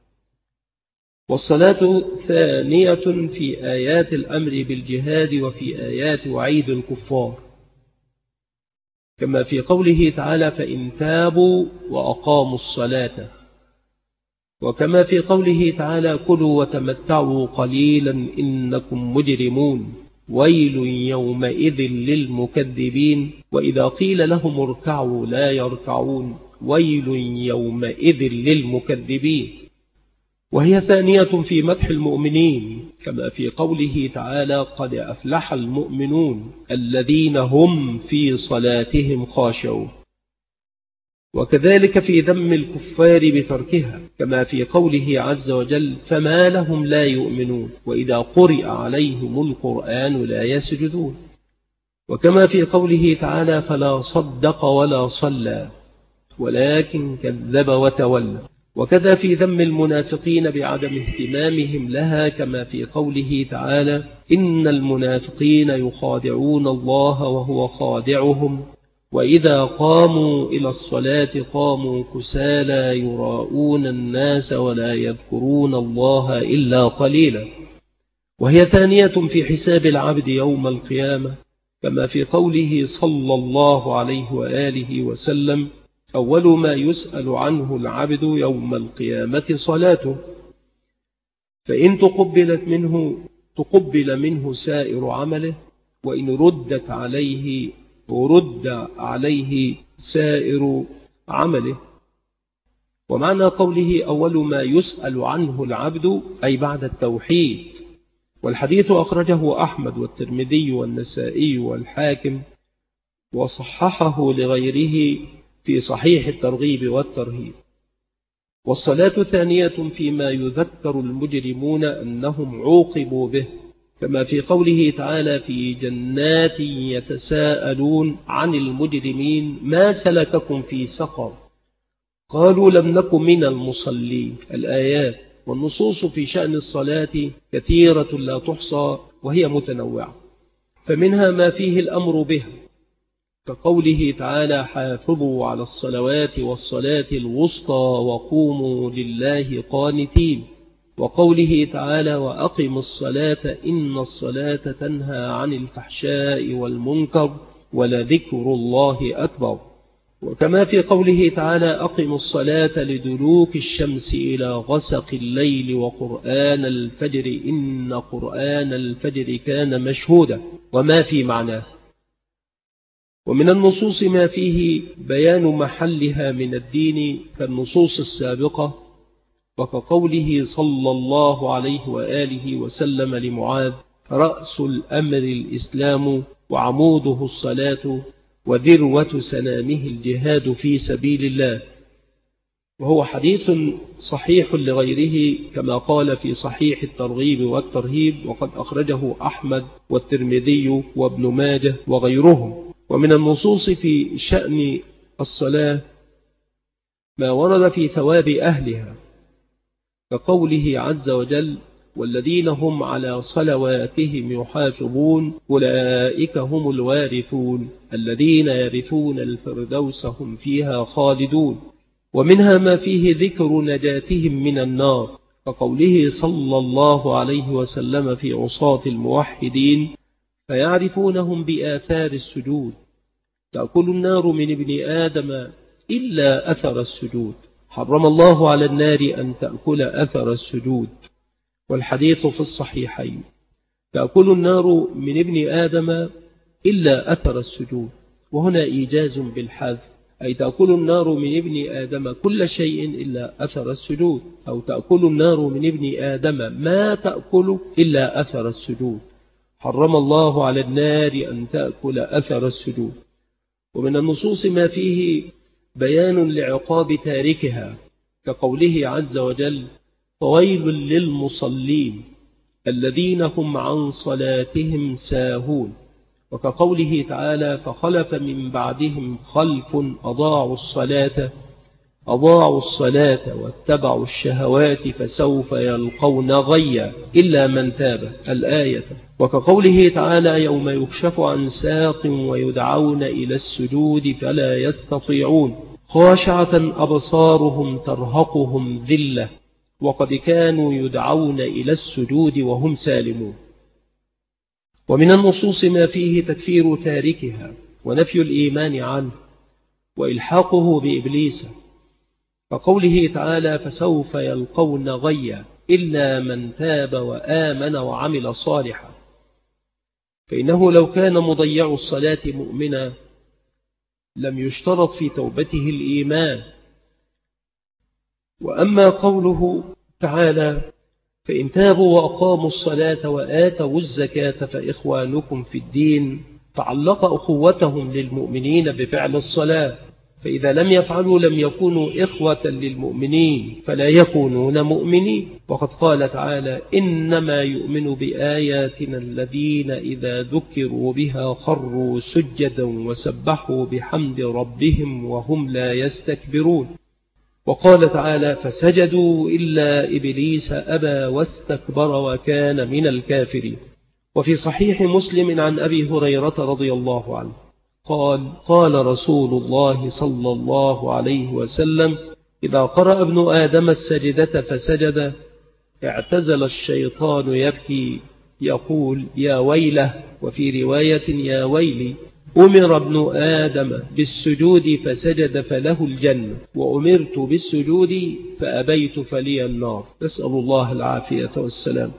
والصلاة ثانية في آيات الأمر بالجهاد وفي آيات وعيد الكفار، كما في قوله تعالى: فإن تابوا وأقاموا الصلاة، وكما في قوله تعالى: كلوا وتمتعوا قليلا إنكم مجرمون، ويل يومئذ للمكذبين، وإذا قيل لهم اركعوا لا يركعون، ويل يومئذ للمكذبين. وهي ثانية في مدح المؤمنين، كما في قوله تعالى: قد أفلح المؤمنون الذين هم في صلاتهم خاشعون. وكذلك في ذم الكفار بتركها، كما في قوله عز وجل: فما لهم لا يؤمنون وإذا قرئ عليهم القرآن لا يسجدون. وكما في قوله تعالى: فلا صدق ولا صلى ولكن كذب وتولى. وكذا في ذم المنافقين بعدم اهتمامهم لها، كما في قوله تعالى: إن المنافقين يخادعون الله وهو خادعهم وإذا قاموا إلى الصلاة قاموا كسالى يراءون الناس ولا يذكرون الله إلا قليلا. وهي ثانية في حساب العبد يوم القيامة، كما في قوله صلى الله عليه وآله وسلم: أول ما يسأل عنه العبد يوم القيامة صلاته. فإن تقبلت منه تقبل منه سائر عمله، وإن ردت عليه ورد عليه سائر عمله. ومعنى قوله أول ما يسأل عنه العبد أي بعد التوحيد. والحديث أخرجه أحمد والترمذي والنسائي والحاكم، وصححه لغيره في صحيح الترغيب والترهيب. والصلاة ثانية فيما يذكر المجرمون أنهم عوقبوا به، كما في قوله تعالى في جنات يتساءلون عن المجرمين ما سلككم في سقر قالوا لم نكن من المصلين. الآيات والنصوص في شأن الصلاة كثيرة لا تحصى وهي متنوعة، فمنها ما فيه الأمر بها كقوله تعالى حافظوا على الصلوات والصلاة الوسطى وقوموا لله قانتين، وقوله تعالى وأقم الصلاة إن الصلاة تنهى عن الفحشاء والمنكر ولذكر الله أكبر. وكما في قوله تعالى أقم الصلاة لدلوك الشمس إلى غسق الليل وقرآن الفجر إن قرآن الفجر كان مشهودا، وما في معناه. ومن النصوص ما فيه بيان محلها من الدين كالنصوص السابقة، وكقوله صلى الله عليه وآله وسلم لمعاذ رأس الأمر الإسلام وعموده الصلاة وذروة سنامه الجهاد في سبيل الله، وهو حديث صحيح لغيره كما قال في صحيح الترغيب والترهيب، وقد أخرجه أحمد والترمذي وابن ماجه وغيرهم. ومن النصوص في شأن الصلاة ما ورد في ثواب أهلها كقوله عز وجل والذين هم على صلواتهم يحافظون أولئك هم الوارثون الذين يرثون الفردوس هم فيها خالدون. ومنها ما فيه ذكر نجاتهم من النار كقوله صلى الله عليه وسلم في عصاة الموحدين فيعرفونهم بآثار السجود تأكل النار من ابن آدم إلا أثر السجود، حرم الله على النار أن تأكل أثر السجود. والحديث في الصحيحين تأكل النار من ابن آدم إلا أثر السجود، وهنا إيجاز بالحذف، أي تأكل النار من ابن آدم كل شيء إلا أثر السجود، أو تأكل النار من ابن آدم ما تأكل إلا أثر السجود، حرم الله على النار أن تأكل أثر السجود. ومن النصوص ما فيه بيان لعقاب تاركها كقوله عز وجل فويل للمصلين الذين هم عن صلاتهم ساهون، وكقوله تعالى فخلف من بعدهم خلف أضاعوا الصلاة أضاعوا الصلاة واتبعوا الشهوات فسوف يلقون غيا إلا من تاب الآية. وكقوله تعالى يوم يكشف عن ساق ويدعون إلى السجود فلا يستطيعون خاشعة أبصارهم ترهقهم ذلة وقد كانوا يدعون إلى السجود وهم سالمون. ومن النصوص ما فيه تكفير تاركها ونفي الإيمان عنه وإلحاقه بإبليس فقوله تعالى فسوف يلقون غيا إلا من تاب وآمن وعمل صالحا، فإنه لو كان مضيع الصلاة مؤمنا لم يشترط في توبته الإيمان. وأما قوله تعالى فإن تابوا وأقاموا الصلاة وآتوا الزكاة فإخوانكم في الدين، فعلق أخوتهم للمؤمنين بفعل الصلاة، فإذا لم يفعلوا لم يكونوا إخوة للمؤمنين فلا يكونون مؤمنين. وقد قال تعالى إنما يؤمن بآياتنا الذين إذا ذكروا بها خروا سجدا وسبحوا بحمد ربهم وهم لا يستكبرون. وقال تعالى فسجدوا إلا إبليس أبى واستكبر وكان من الكافرين. وفي صحيح مسلم عن أبي هريرة رضي الله عنه قال قال رسول الله صلى الله عليه وسلم إذا قرأ ابن آدم السجدة فسجد اعتزل الشيطان يبكي يقول يا ويله، وفي رواية يا ويلي، أمر ابن آدم بالسجود فسجد فله الجنة، وأمرت بالسجود فأبيت فلي النار. نسأل الله العافية والسلام.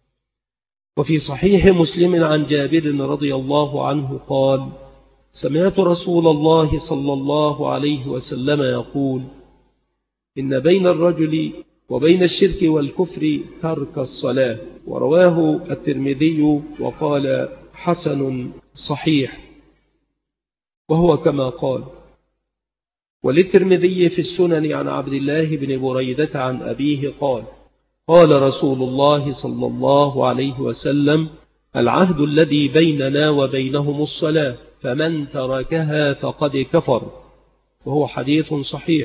وفي صحيح مسلم عن جابر رضي الله عنه قال: سمعت رسول الله صلى الله عليه وسلم يقول: إن بين الرجل وبين الشرك والكفر ترك الصلاة. ورواه الترمذي وقال: حسن صحيح، وهو كما قال. وللترمذي في السنن عن عبد الله بن بريدة عن أبيه قال: قال رسول الله صلى الله عليه وسلم: العهد الذي بيننا وبينهم الصلاة، فمن تركها فقد كفر. وهو حديث صحيح.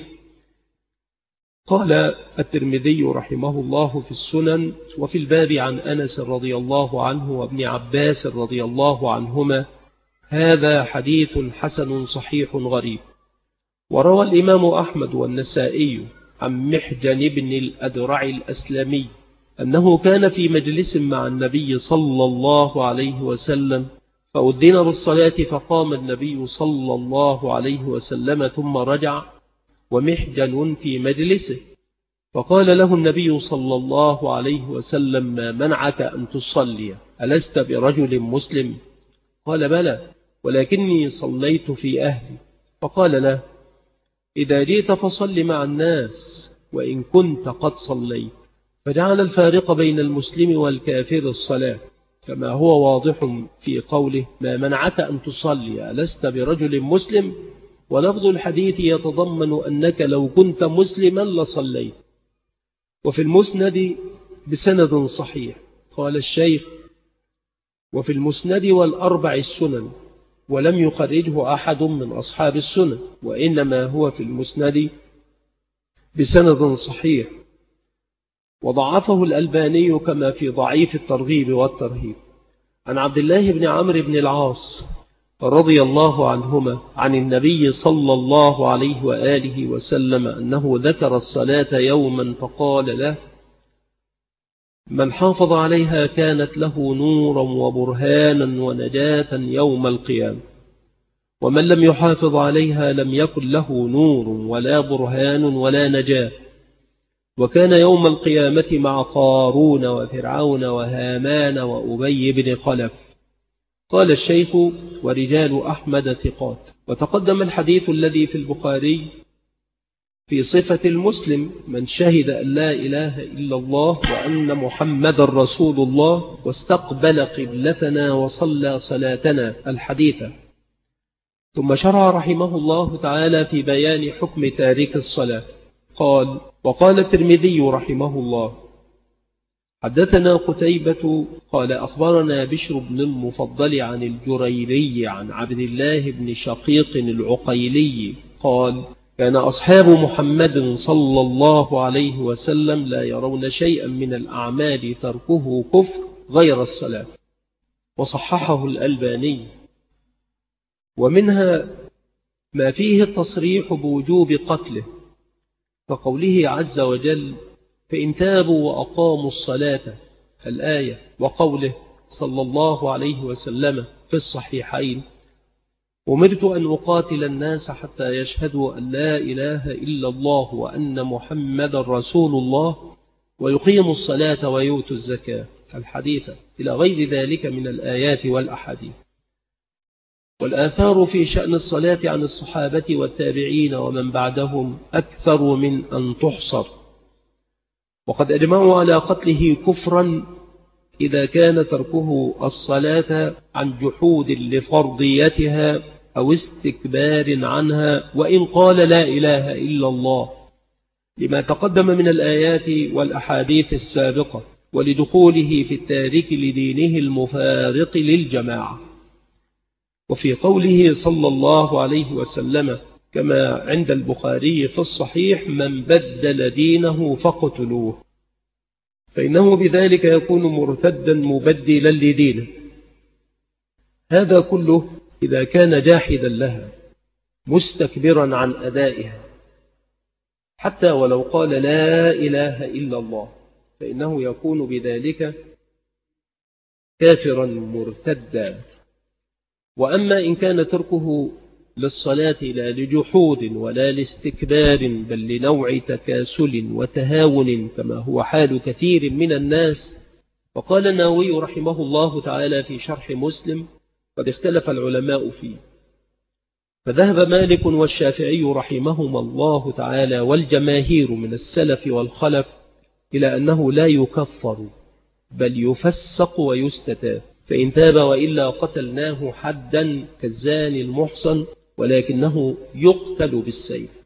قال الترمذي رحمه الله في السنن: وفي الباب عن أنس رضي الله عنه وابن عباس رضي الله عنهما: هذا حديث حسن صحيح غريب. وروى الإمام أحمد والنسائي عن محجن بن الأدرع الأسلمي أنه كان في مجلس مع النبي صلى الله عليه وسلم، فأذن بالصلاة فقام النبي صلى الله عليه وسلم ثم رجع ومحجن في مجلسه، فقال له النبي صلى الله عليه وسلم: ما منعك أن تصلي؟ ألست برجل مسلم؟ قال: بلى، ولكني صليت في أهلي. فقال له: إذا جئت فصل مع الناس وإن كنت قد صليت. فجعل الفارق بين المسلم والكافر الصلاة، كما هو واضح في قوله: ما منعك أن تصلي؟ ألست برجل مسلم؟ ولفظ الحديث يتضمن أنك لو كنت مسلما لصليت. وفي المسند بسند صحيح. قال الشيخ: وفي المسند والأربع السنن، ولم يخرجه أحد من أصحاب السنن، وإنما هو في المسند بسند صحيح، وضعفه الألباني كما في ضعيف الترغيب والترهيب. عن عبد الله بن عمرو بن العاص رضي الله عنهما عن النبي صلى الله عليه وآله وسلم أنه ذكر الصلاة يوما فقال له: من حافظ عليها كانت له نورا وبرهانا ونجاة يوم القيامة، ومن لم يحافظ عليها لم يكن له نور ولا برهان ولا نجاة، وكان يوم القيامة مع قارون وفرعون وهامان وأبي بن خلف. قال الشيخ: ورجال أحمد ثقات. وتقدم الحديث الذي في البخاري في صفة المسلم: من شهد أن لا إله إلا الله وأن محمد رسول الله واستقبل قبلتنا وصلى صلاتنا، الحديث. ثم شرع رحمه الله تعالى في بيان حكم تارك الصلاة. قال: وقال الترمذي رحمه الله: حدثنا قتيبة قال أخبرنا بشر بن المفضل عن الجريري عن عبد الله بن شقيق العقيلي قال: كان أصحاب محمد صلى الله عليه وسلم لا يرون شيئا من الأعمال تركه كفر غير الصلاة. وصححه الألباني. ومنها ما فيه التصريح بوجوب قتله، كقوله عز وجل: فإن تابوا وأقاموا الصلاة، الآية، وقوله صلى الله عليه وسلم في الصحيحين: أمرت أن أقاتل الناس حتى يشهدوا أن لا إله إلا الله وأن محمد رسول الله ويقيموا الصلاة ويؤتوا الزكاة، الحديث، إلى غير ذلك من الآيات والأحاديث. والآثار في شأن الصلاة عن الصحابة والتابعين ومن بعدهم أكثر من أن تحصر، وقد أجمعوا على قتله كفرا إذا كان تركه الصلاة عن جحود لفرضيتها أو استكبار عنها، وإن قال لا إله إلا الله، لما تقدم من الآيات والأحاديث السابقة، ولدخوله في التارك لدينه المفارق للجماعة. وفي قوله صلى الله عليه وسلم كما عند البخاري في الصحيح: من بدل دينه فاقتلوه، فإنه بذلك يكون مرتدا مبدلا لدينه. هذا كله إذا كان جاحدا لها مستكبرا عن أدائها، حتى ولو قال لا إله إلا الله، فإنه يكون بذلك كافرا مرتدا. وأما إن كان تركه للصلاة لا لجحود ولا لاستكبار بل لنوع تكاسل وتهاون كما هو حال كثير من الناس، فقال النووي رحمه الله تعالى في شرح مسلم: قد اختلف العلماء فيه، فذهب مالك والشافعي رحمهما الله تعالى والجماهير من السلف والخلف إلى أنه لا يكفر بل يفسق ويستتاب، فإن تاب وإلا قتلناه حدا كالزاني المحصن، ولكنه يقتل بالسيف.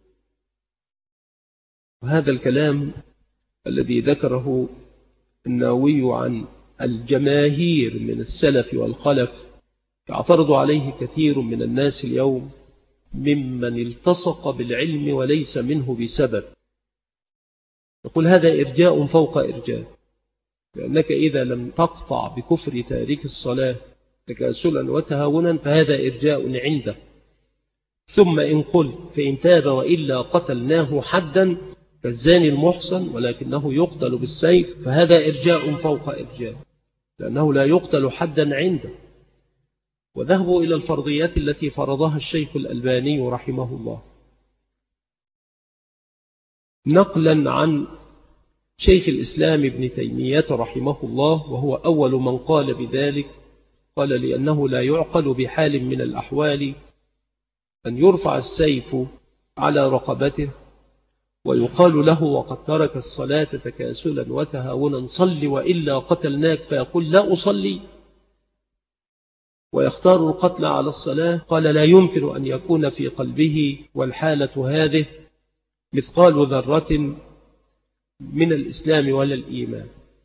وهذا الكلام الذي ذكره النووي عن الجماهير من السلف والخلف يعترض عليه كثير من الناس اليوم ممن التصق بالعلم وليس منه بسبب. يقول هذا إرجاء فوق إرجاء، لأنك إذا لم تقطع بكفر تارك الصلاة تكاسلا وتهاونا فهذا إرجاء عنده، ثم إن قل فإن تاب وإلا قتلناه حدا كالزاني المحصن ولكنه يقتل بالسيف، فهذا إرجاء فوق إرجاء، لأنه لا يقتل حدا عنده. وذهبوا إلى الفرضيات التي فرضها الشيخ الألباني رحمه الله، نقلا عن شيخ الإسلام ابن تيمية رحمه الله، وهو أول من قال بذلك. قال: لأنه لا يعقل بحال من الأحوال أن يرفع السيف على رقبته ويقال له وقد ترك الصلاة تكاسلا وتهاونا صل وإلا قتلناك، فيقول لا أصلي ويختار القتل على الصلاة. قال: لا يمكن أن يكون في قلبه والحالة هذه مثقال ذرة من الإسلام ولا الإيمان.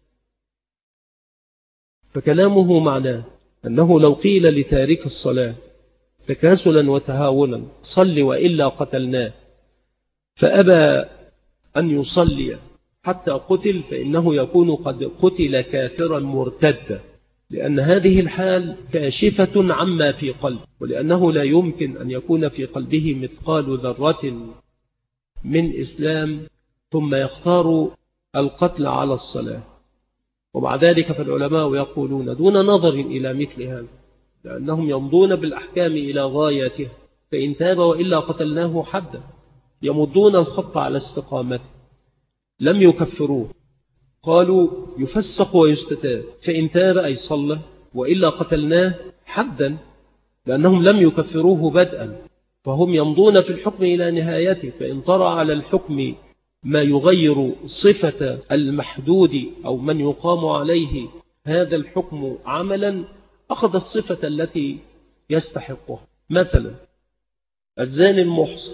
فكلامه معناه أنه لو قيل لتارك الصلاة تكاسلا وتهاونا صل وإلا قتلناه فأبى أن يصلي حتى قتل، فإنه يكون قد قتل كافرا مرتدا، لأن هذه الحال كاشفة عما في قلب، ولأنه لا يمكن أن يكون في قلبه مثقال ذرة من إسلام ثم يختار القتل على الصلاة. ومع ذلك فالعلماء يقولون دون نظر إلى مثل هذا، لأنهم يمضون بالأحكام إلى غايته، فإن تاب وإلا قتلناه حدا، يمضون الخط على استقامته، لم يكفروه. قالوا يفسق ويستتاب، فإن تاب أي صلى وإلا قتلناه حدا، لأنهم لم يكفروه بدءا، فهم يمضون في الحكم إلى نهايته. فإن طرأ على الحكم ما يغير صفة المحدود أو من يقام عليه هذا الحكم عملا، أخذ الصفة التي يستحقها. مثلا الزاني المحصن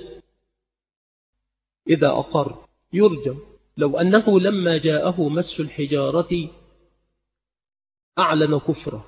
إذا أقر يرجم، لو أنه لما جاءه مس الحجارة أعلن كفره،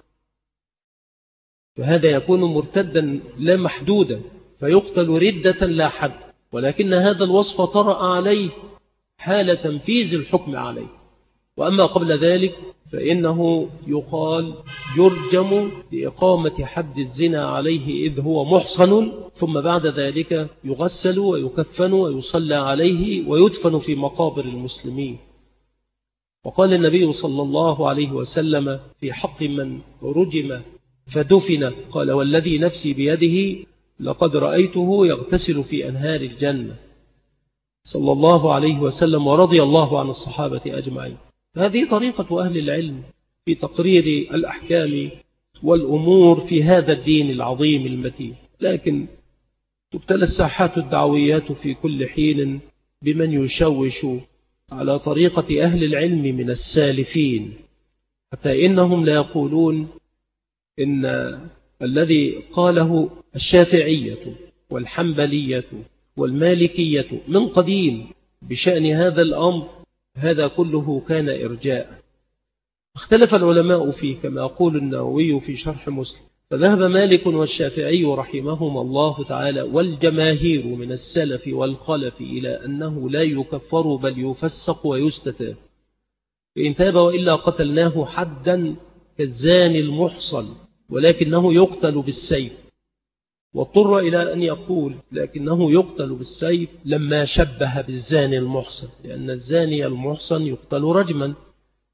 فهذا يكون مرتدا لا محدودا فيقتل ردة لا حد، ولكن هذا الوصف طرأ عليه حال تنفيذ الحكم عليه. وأما قبل ذلك فإنه يقال يرجم لإقامة حد الزنا عليه إذ هو محصن، ثم بعد ذلك يغسل ويكفن ويصلى عليه ويدفن في مقابر المسلمين. وقال النبي صلى الله عليه وسلم في حق من رجم فدفن، قال: والذي نفسي بيده لقد رأيته يغتسل في أنهار الجنة، صلى الله عليه وسلم، ورضي الله عن الصحابة أجمعين. هذه طريقة أهل العلم في تقرير الأحكام والأمور في هذا الدين العظيم المتين. لكن تبتلى الساحات الدعويات في كل حين بمن يشوش على طريقة أهل العلم من السالفين، حتى إنهم لا يقولون إن الذي قاله الشافعية والحنبلية والمالكية من قديم بشأن هذا الأمر هذا كله كان إرجاء. اختلف العلماء فيه كما يقول النووي في شرح مسلم، فذهب مالك والشافعي رحمهما الله تعالى والجماهير من السلف والخلف إلى أنه لا يكفر بل يفسق ويستتاب، فإن تاب وإلا قتلناه حدا كالزاني المحصن، ولكنه يقتل بالسيف. واضطر إلى أن يقول لكنه يقتل بالسيف لما شبه بالزاني المحصن، لأن الزاني المحصن يقتل رجما،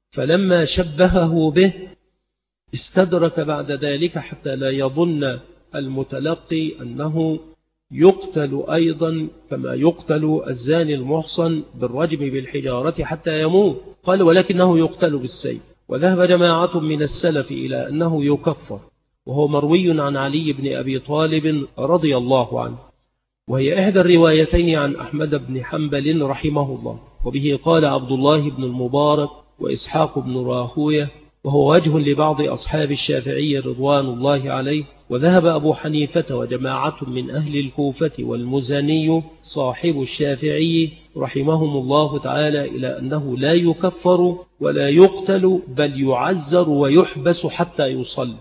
فلما شبهه به استدرك بعد ذلك حتى لا يظن المتلقي أنه يقتل أيضا كما يقتل الزاني المحصن بالرجم بالحجارة حتى يموت. قال ولكنه يقتل بالسيف. وذهب جماعة من السلف إلى أنه يكفر، وهو مروي عن علي بن أبي طالب رضي الله عنه، وهي إحدى الروايتين عن أحمد بن حنبل رحمه الله. وبه قال عبد الله بن المبارك وإسحاق بن راهوية، وهو وجه لبعض أصحاب الشافعي رضوان الله عليه. وذهب أبو حنيفة وجماعة من أهل الكوفة والمزني صاحب الشافعي رحمهم الله تعالى إلى أنه لا يكفر ولا يقتل، بل يعزر ويحبس حتى يصلي.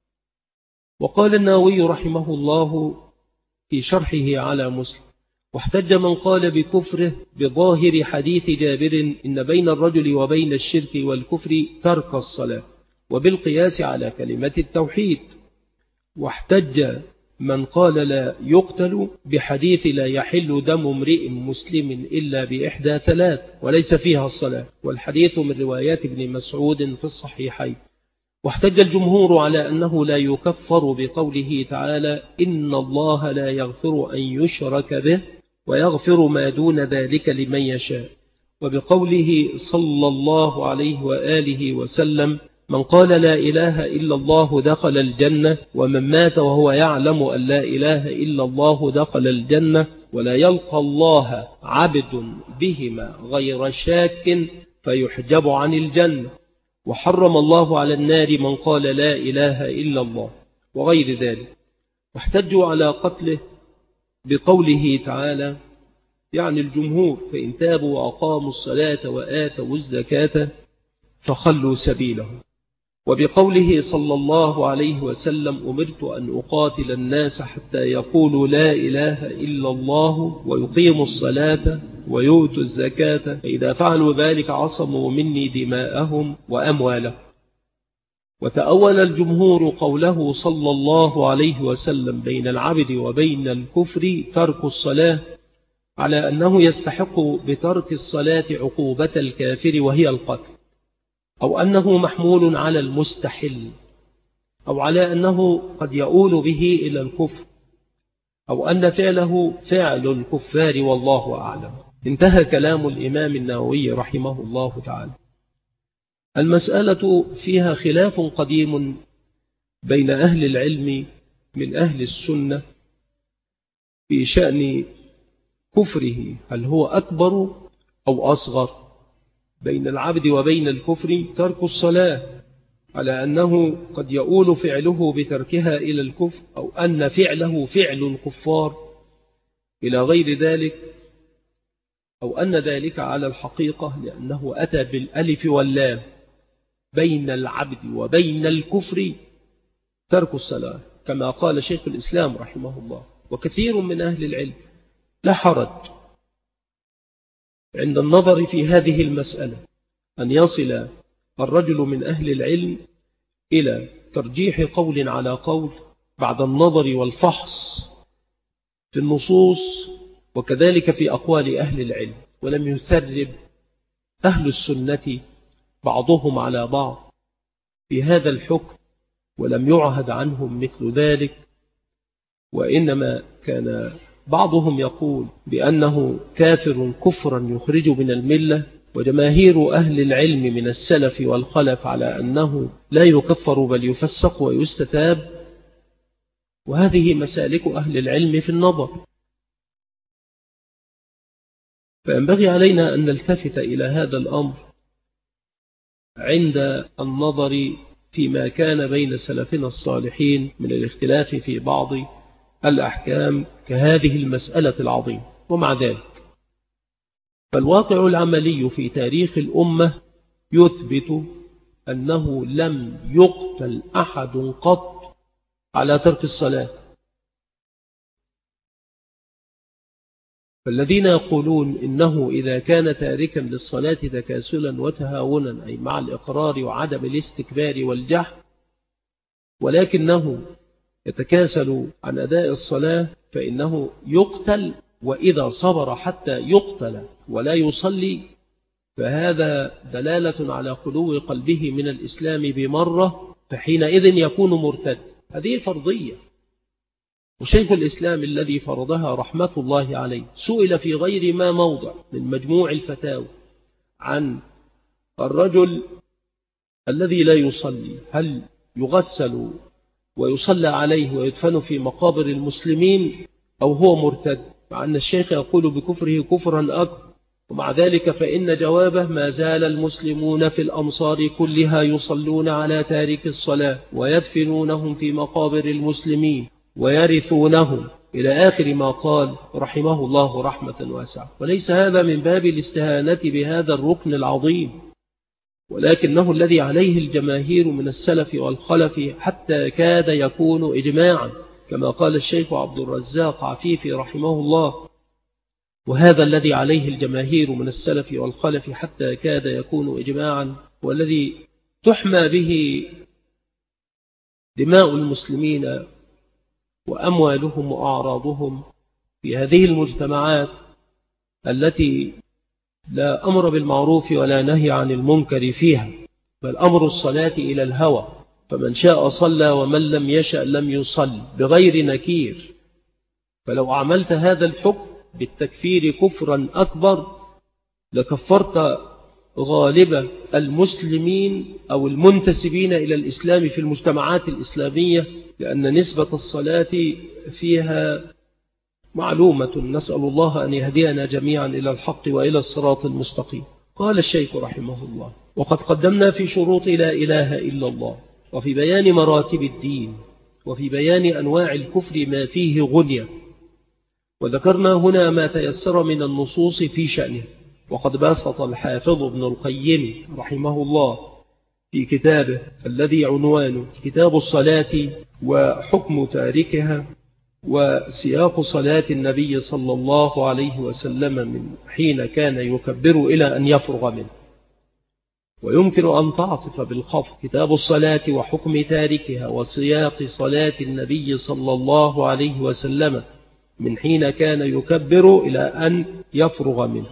وقال النووي رحمه الله في شرحه على مسلم: واحتج من قال بكفره بظاهر حديث جابر إن بين الرجل وبين الشرك والكفر ترك الصلاة، وبالقياس على كلمة التوحيد. واحتج من قال لا يقتل بحديث لا يحل دم امرئ مسلم إلا بإحدى ثلاث وليس فيها الصلاة، والحديث من روايات ابن مسعود في الصحيحين. واحتج الجمهور على أنه لا يكفر بقوله تعالى: إن الله لا يغفر أن يشرك به ويغفر ما دون ذلك لمن يشاء، وبقوله صلى الله عليه وآله وسلم: من قال لا إله إلا الله دخل الجنة، ومن مات وهو يعلم أن لا إله إلا الله دخل الجنة، ولا يلقى الله عبد بهما غير شاك فيحجب عن الجنة. وحرم الله على النار من قال لا إله إلا الله، وغير ذلك. واحتجوا على قتله بقوله تعالى، يعني الجمهور: فإن تابوا وأقاموا الصلاة وآتوا الزكاة فخلوا سبيلهم. وبقوله صلى الله عليه وسلم: أمرت أن أقاتل الناس حتى يقولوا لا إله إلا الله ويقيموا الصلاة ويؤتوا الزكاة، فإذا فعلوا ذلك عصموا مني دماءهم وأموالهم. وتأول الجمهور قوله صلى الله عليه وسلم: بين العبد وبين الكفر ترك الصلاة، على أنه يستحق بترك الصلاة عقوبة الكافر وهي القتل، أو أنه محمول على المستحل، أو على أنه قد يؤول به إلى الكفر، أو أن فعله فعل الكفار، والله أعلم. انتهى كلام الإمام النووي رحمه الله تعالى. المسألة فيها خلاف قديم بين أهل العلم من أهل السنة في شأن كفره، هل هو أكبر أو أصغر؟ بين العبد وبين الكفر ترك الصلاة، على أنه قد يؤول فعله بتركها إلى الكفر، أو أن فعله فعل الكفار إلى غير ذلك، أو أن ذلك على الحقيقة لأنه أتى بالألف واللام. بين العبد وبين الكفر ترك الصلاة، كما قال شيخ الإسلام رحمه الله وكثير من أهل العلم. لا حرج عند النظر في هذه المسألة أن يصل الرجل من أهل العلم إلى ترجيح قول على قول بعد النظر والفحص في النصوص، وكذلك في أقوال أهل العلم، ولم يثرب أهل السنة بعضهم على بعض في هذا الحكم، ولم يعهد عنهم مثل ذلك. وإنما كان بعضهم يقول بأنه كافر كفرا يخرج من الملة، وجماهير أهل العلم من السلف والخلف على أنه لا يكفر بل يفسق ويستتاب. وهذه مسالك أهل العلم في النظر، فينبغي علينا أن نلتفت إلى هذا الأمر عند النظر فيما كان بين سلفنا الصالحين من الاختلاف في بعض الأحكام كهذه المسألة العظيمة. ومع ذلك فالواقع العملي في تاريخ الأمة يثبت أنه لم يقتل أحد قط على ترك الصلاة. فالذين يقولون إنه إذا كان تاركا للصلاة تكاسلا وتهاونا، أي مع الإقرار وعدم الاستكبار والجحد، ولكنه يتكاسل عن أداء الصلاة، فإنه يقتل، وإذا صبر حتى يقتل ولا يصلي فهذا دلالة على خلو قلبه من الإسلام بمرة، فحينئذ يكون مرتد. هذه فرضية وشيخ الإسلام الذي فرضها رحمة الله عليه سئل في غير ما موضع من مجموع الفتاوى عن الرجل الذي لا يصلي هل يغسل ويصلى عليه ويدفن في مقابر المسلمين أو هو مرتد، مع أن الشيخ يقول بكفره كفرا أكبر، ومع ذلك فإن جوابه ما زال المسلمون في الأمصار كلها يصلون على تارك الصلاة ويدفنونهم في مقابر المسلمين ويرثونهم إلى آخر ما قال رحمه الله رحمة واسعة. وليس هذا من باب الاستهانة بهذا الركن العظيم، ولكنه الذي عليه الجماهير من السلف والخلف حتى كاد يكون إجماعا، كما قال الشيخ عبد الرزاق عفيفي رحمه الله، وهذا الذي عليه الجماهير من السلف والخلف حتى كاد يكون إجماعا، والذي تحمى به دماء المسلمين وأموالهم وأعراضهم في هذه المجتمعات التي لا أمر بالمعروف ولا نهي عن المنكر فيها، بل أمر الصلاة إلى الهوى، فمن شاء صلى ومن لم يشأ لم يصل بغير نكير. فلو عملت هذا الحكم بالتكفير كفرا أكبر لكفرت غالب المسلمين أو المنتسبين إلى الإسلام في المجتمعات الإسلامية، لأن نسبة الصلاة فيها معلومة. نسأل الله أن يهدينا جميعا إلى الحق وإلى الصراط المستقيم. قال الشيخ رحمه الله: وقد قدمنا في شروط لا إله إلا الله، وفي بيان مراتب الدين، وفي بيان أنواع الكفر ما فيه غنية، وذكرنا هنا ما تيسر من النصوص في شأنه. وقد بسط الحافظ ابن القيم رحمه الله في كتابه الذي عنوانه كتاب الصلاة وحكم تاركها وسياق صلاة النبي صلى الله عليه وسلم من حين كان يكبر إلى أن يفرغ منه. ويمكن أن تعطف بالخفض كتاب الصلاة وحكم تاركها وسياق صلاة النبي صلى الله عليه وسلم من حين كان يكبر إلى أن يفرغ منه.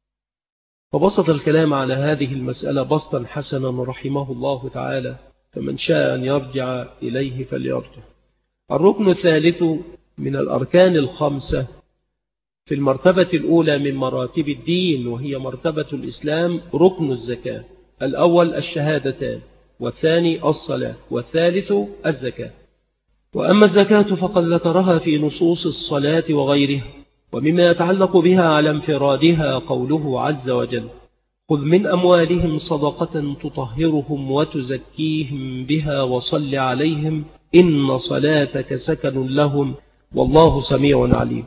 فبسط الكلام على هذه المسألة بسطا حسنا رحمه الله تعالى، فمن شاء أن يرجع إليه فليرجع. الركن الثالث من الأركان الخمسة في المرتبة الأولى من مراتب الدين، وهي مرتبة الإسلام، ركن الزكاة. الأول الشهادتان، والثاني الصلاة، والثالث الزكاة. وأما الزكاة فقد ذكرها في نصوص الصلاة وغيرها، ومما يتعلق بها على انفرادها قوله عز وجل: خذ من أموالهم صدقة تطهرهم وتزكيهم بها وصل عليهم إن صلاتك سكن لهم والله سميع عليم.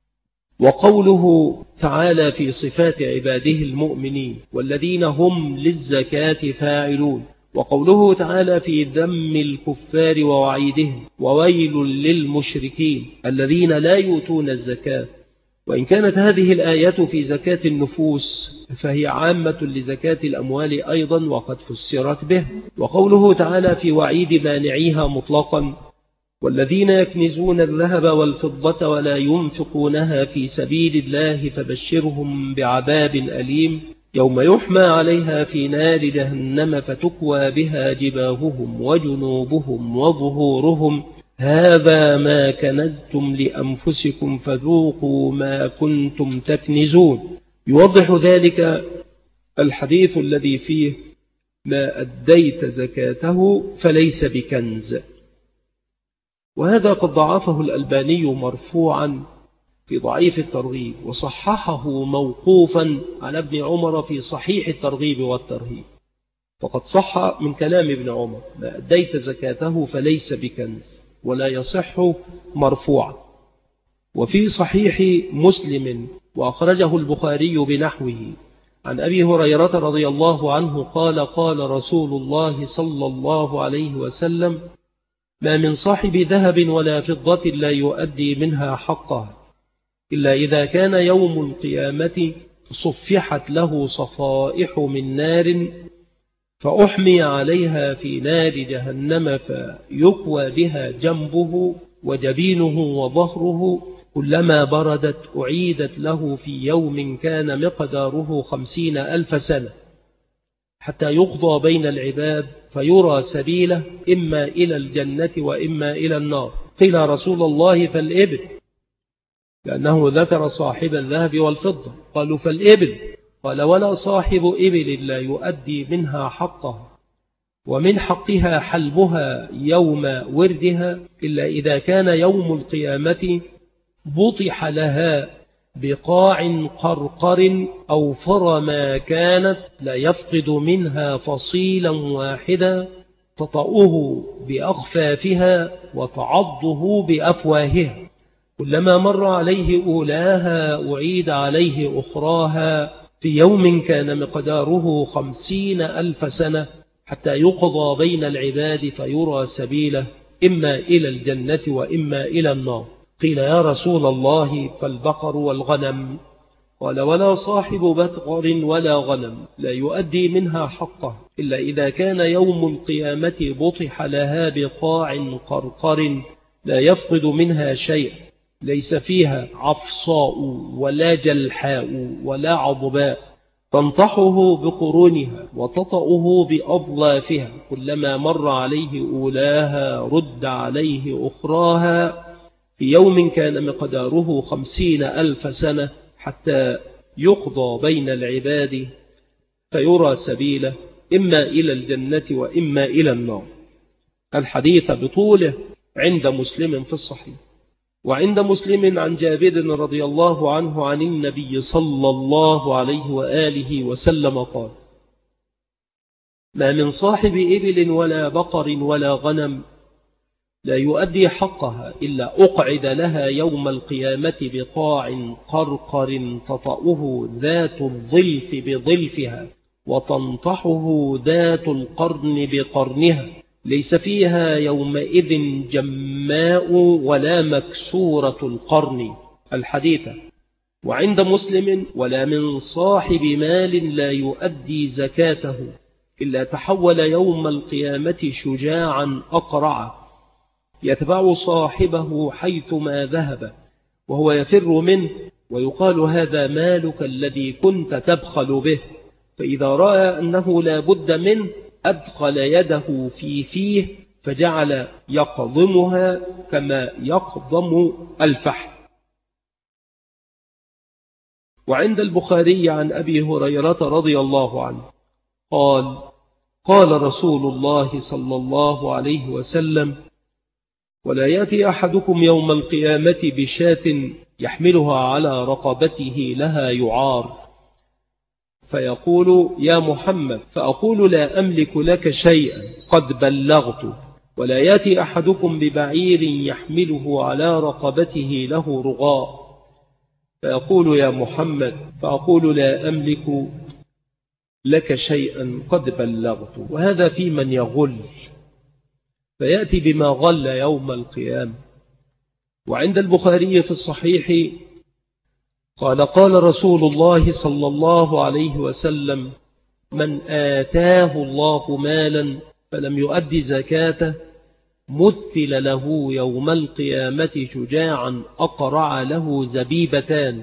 وقوله تعالى في صفات عباده المؤمنين: والذين هم للزكاة فاعلون. وقوله تعالى في ذم الكفار ووعيدهم: وويل للمشركين الذين لا يؤتون الزكاة. وإن كانت هذه الآية في زكاة النفوس فهي عامة لزكاة الأموال أيضا وقد فسرت به. وقوله تعالى في وعيد مانعيها مطلقا: والذين يكنزون الذهب والفضة ولا ينفقونها في سبيل الله فبشرهم بعذاب أليم يوم يحمى عليها في نار جهنم فتكوى بها جباههم وجنوبهم وظهورهم هذا ما كنزتم لأنفسكم فذوقوا ما كنتم تكنزون. يوضح ذلك الحديث الذي فيه: ما أديت زكاته فليس بكنز. وهذا قد ضعفه الألباني مرفوعا في ضعيف الترغيب، وصححه موقوفا على ابن عمر في صحيح الترغيب والترهيب. فقد صح من كلام ابن عمر: ما أديت زكاته فليس بكنز، ولا يصح مرفوعا. وفي صحيح مسلم وأخرجه البخاري بنحوه عن أبي هريرة رضي الله عنه قال: قال رسول الله صلى الله عليه وسلم: ما من صاحب ذهب ولا فضة لا يؤدي منها حقها إلا إذا كان يوم القيامة صفحت له صفائح من نار فأحمي عليها في نار جهنم فيكوى بها جنبه وجبينه وظهره كلما بردت أعيدت له في يوم كان مقداره خمسين ألف سنة حتى يقضى بين العباد فيرى سبيله إما إلى الجنة وإما إلى النار قيل يا رسول الله فالإبل، لأنه ذكر صاحب الذهب والفضة. قالوا فالإبل، قال ولا صاحب إبل لا يؤدي منها حقها، ومن حقها حلبها يوم وردها، إلا إذا كان يوم القيامة بطح لها بقاع قرقر أوفر ما كانت، لا يفقد منها فصيلا واحدا تطأه بأخفافها وتعضه بأفواهها، كلما مر عليه أولاها أعيد عليه أخراها، في يوم كان مقداره خمسين ألف سنة، حتى يقضى بين العباد فيرى سبيله إما إلى الجنة وإما إلى النار. قيل يا رسول الله فالبقر والغنم؟ قال ولا صاحب بقر ولا غنم لا يؤدي منها حقه، إلا إذا كان يوم القيامة بطح لها بقاع قرقر لا يفقد منها شيء، ليس فيها عفصاء ولا جلحاء ولا عضباء، تنطحه بقرونها وتطأه بأضلافها، كلما مر عليه أولاها رد عليه أخراها، في يوم كان مقداره خمسين ألف سنة، حتى يقضى بين العباد فيرى سبيله إما إلى الجنة وإما إلى النار. الحديث بطوله عند مسلم في الصحيح. وعند مسلم عن جابر رضي الله عنه عن النبي صلى الله عليه وآله وسلم قال: ما من صاحب إبل ولا بقر ولا غنم لا يؤدي حقها إلا أقعد لها يوم القيامة بقاع قرقر تطأه ذات الظلف بظلفها وتنطحه ذات القرن بقرنها، ليس فيها يومئذ جماء ولا مكسورة القرن. الحديث. وعند مسلم: ولا من صاحب مال لا يؤدي زكاته إلا تحول يوم القيامة شجاعا أقرع يتبع صاحبه حيثما ذهب وهو يفر منه، ويقال هذا مالك الذي كنت تبخل به، فإذا رأى أنه لا بد منه أدخل يده في فيه فجعل يقضمها كما يقضم الفحم. وعند البخاري عن أبي هريرة رضي الله عنه قال: قال رسول الله صلى الله عليه وسلم: ولا يأتي أحدكم يوم القيامة بشاة يحملها على رقبته لها يعار، فيقول: يا محمد، فأقول: لا أملك لك شيئا قد بلغت. ولا يأتي أحدكم ببعير يحمله على رقبته له رغاء، فيقول: يا محمد، فأقول: لا أملك لك شيئا قد بلغت. وهذا في من يغل، فيأتي بما غل يوم القيامة. وعند البخاري في الصحيح قال: قال رسول الله صلى الله عليه وسلم: من آتاه الله مالا فلم يؤدي زكاته مثل له يوم القيامة شجاعا أقرع له زبيبتان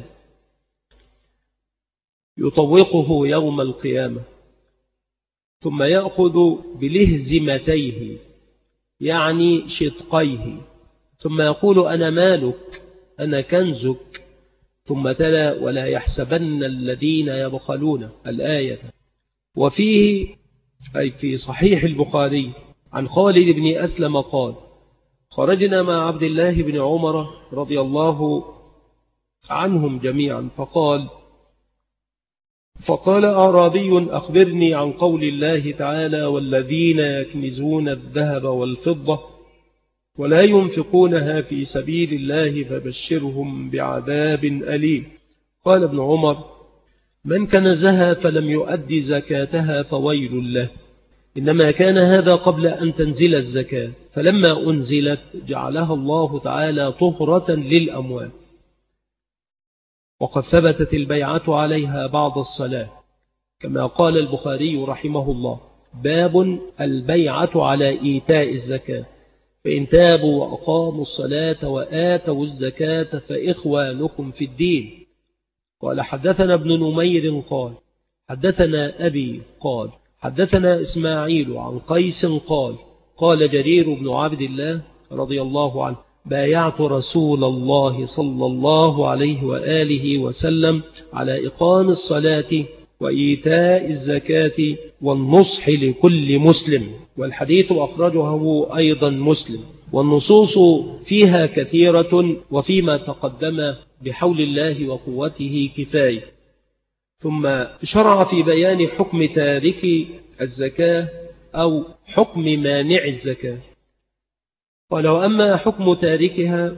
يطوقه يوم القيامة، ثم يأخذ بلهزمتيه يعني شدقيه، ثم يقول: أنا مالك، أنا كنزك، ثم تلا: ولا يحسبن الذين يبخلون الآية. وفيه أي في صحيح البخاري عن خالد بن أسلم قال: خرجنا مع عبد الله بن عمر رضي الله عنهم جميعا، فقال فقال أعرابي: أخبرني عن قول الله تعالى: والذين يكنزون الذهب والفضة ولا ينفقونها في سبيل الله فبشرهم بعذاب أليم. قال ابن عمر: من كنزها فلم يؤدي زكاتها فويل له، إنما كان هذا قبل أن تنزل الزكاة، فلما أنزلت جعلها الله تعالى طهرة للأموال. وقد ثبتت البيعة عليها بعد الصلاة، كما قال البخاري رحمه الله: باب البيعة على إيتاء الزكاة، فإن تابوا وأقاموا الصلاة وآتوا الزكاة فإخوانكم في الدين. قال: حدثنا ابن نمير قال: حدثنا أبي قال: حدثنا إسماعيل عن قيس قال: قال جرير بن عبد الله رضي الله عنه: بايعت رسول الله صلى الله عليه وآله وسلم على إقام الصلاة وإيتاء الزكاة والنصح لكل مسلم. والحديث أخرجه أيضا مسلم، والنصوص فيها كثيرة، وفيما تقدم بحول الله وقوته كفاية. ثم شرع في بيان حكم تارك الزكاة أو حكم مانع الزكاة. قال: وأما حكم تاركها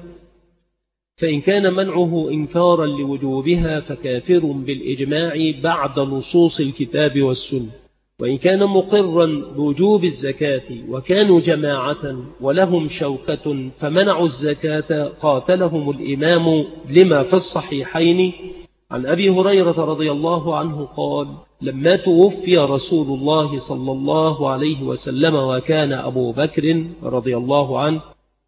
فإن كان منعه إنكارا لوجوبها فكافر بالإجماع بعد نصوص الكتاب والسنة. وإن كان مقرا بوجوب الزكاة وكانوا جماعة ولهم شوكة فمنعوا الزكاة قاتلهم الإمام لما في الصحيحين عن أبي هريرة رضي الله عنه قال: لما توفي رسول الله صلى الله عليه وسلم وكان أبو بكر رضي الله عنه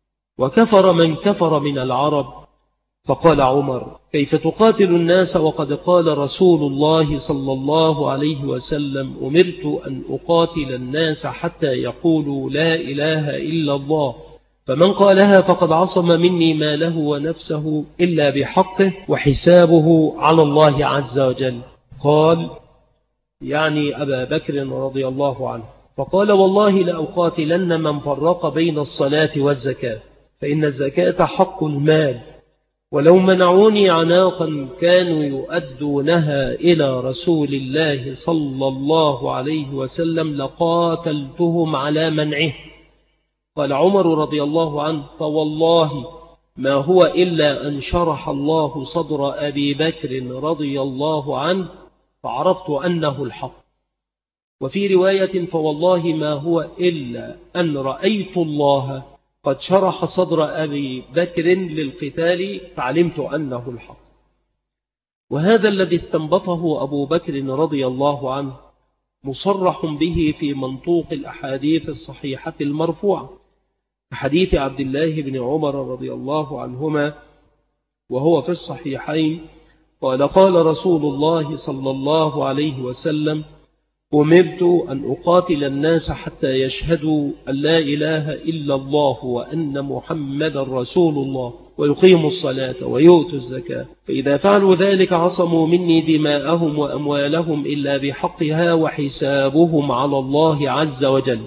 وكفر من كفر من العرب، فقال عمر: كيف تقاتل الناس وقد قال رسول الله صلى الله عليه وسلم: أمرت أن أقاتل الناس حتى يقولوا لا إله إلا الله، فمن قالها فقد عصم مني ماله ونفسه إلا بحقه وحسابه على الله عز وجل. قال: يعني أبا بكر رضي الله عنه. فقال: والله لأقاتلن من فرق بين الصلاة والزكاة، فإن الزكاة حق المال، ولو منعوني عناقا كانوا يؤدونها إلى رسول الله صلى الله عليه وسلم لقاتلتهم على منعه. قال عمر رضي الله عنه: فوالله ما هو إلا أن شرح الله صدر أبي بكر رضي الله عنه فعرفت أنه الحق. وفي رواية: فوالله ما هو إلا أن رأيت الله قد شرح صدر أبي بكر للقتال فعلمت أنه الحق. وهذا الذي استنبطه أبو بكر رضي الله عنه مصرح به في منطوق الأحاديث الصحيحة المرفوعة، حديث عبد الله بن عمر رضي الله عنهما وهو في الصحيحين قال: قال رسول الله صلى الله عليه وسلم: أمرت أن أقاتل الناس حتى يشهدوا أن لا إله إلا الله وأن محمد رسول الله ويقيموا الصلاة ويؤتوا الزكاة، فإذا فعلوا ذلك عصموا مني دماءهم وأموالهم إلا بحقها وحسابهم على الله عز وجل.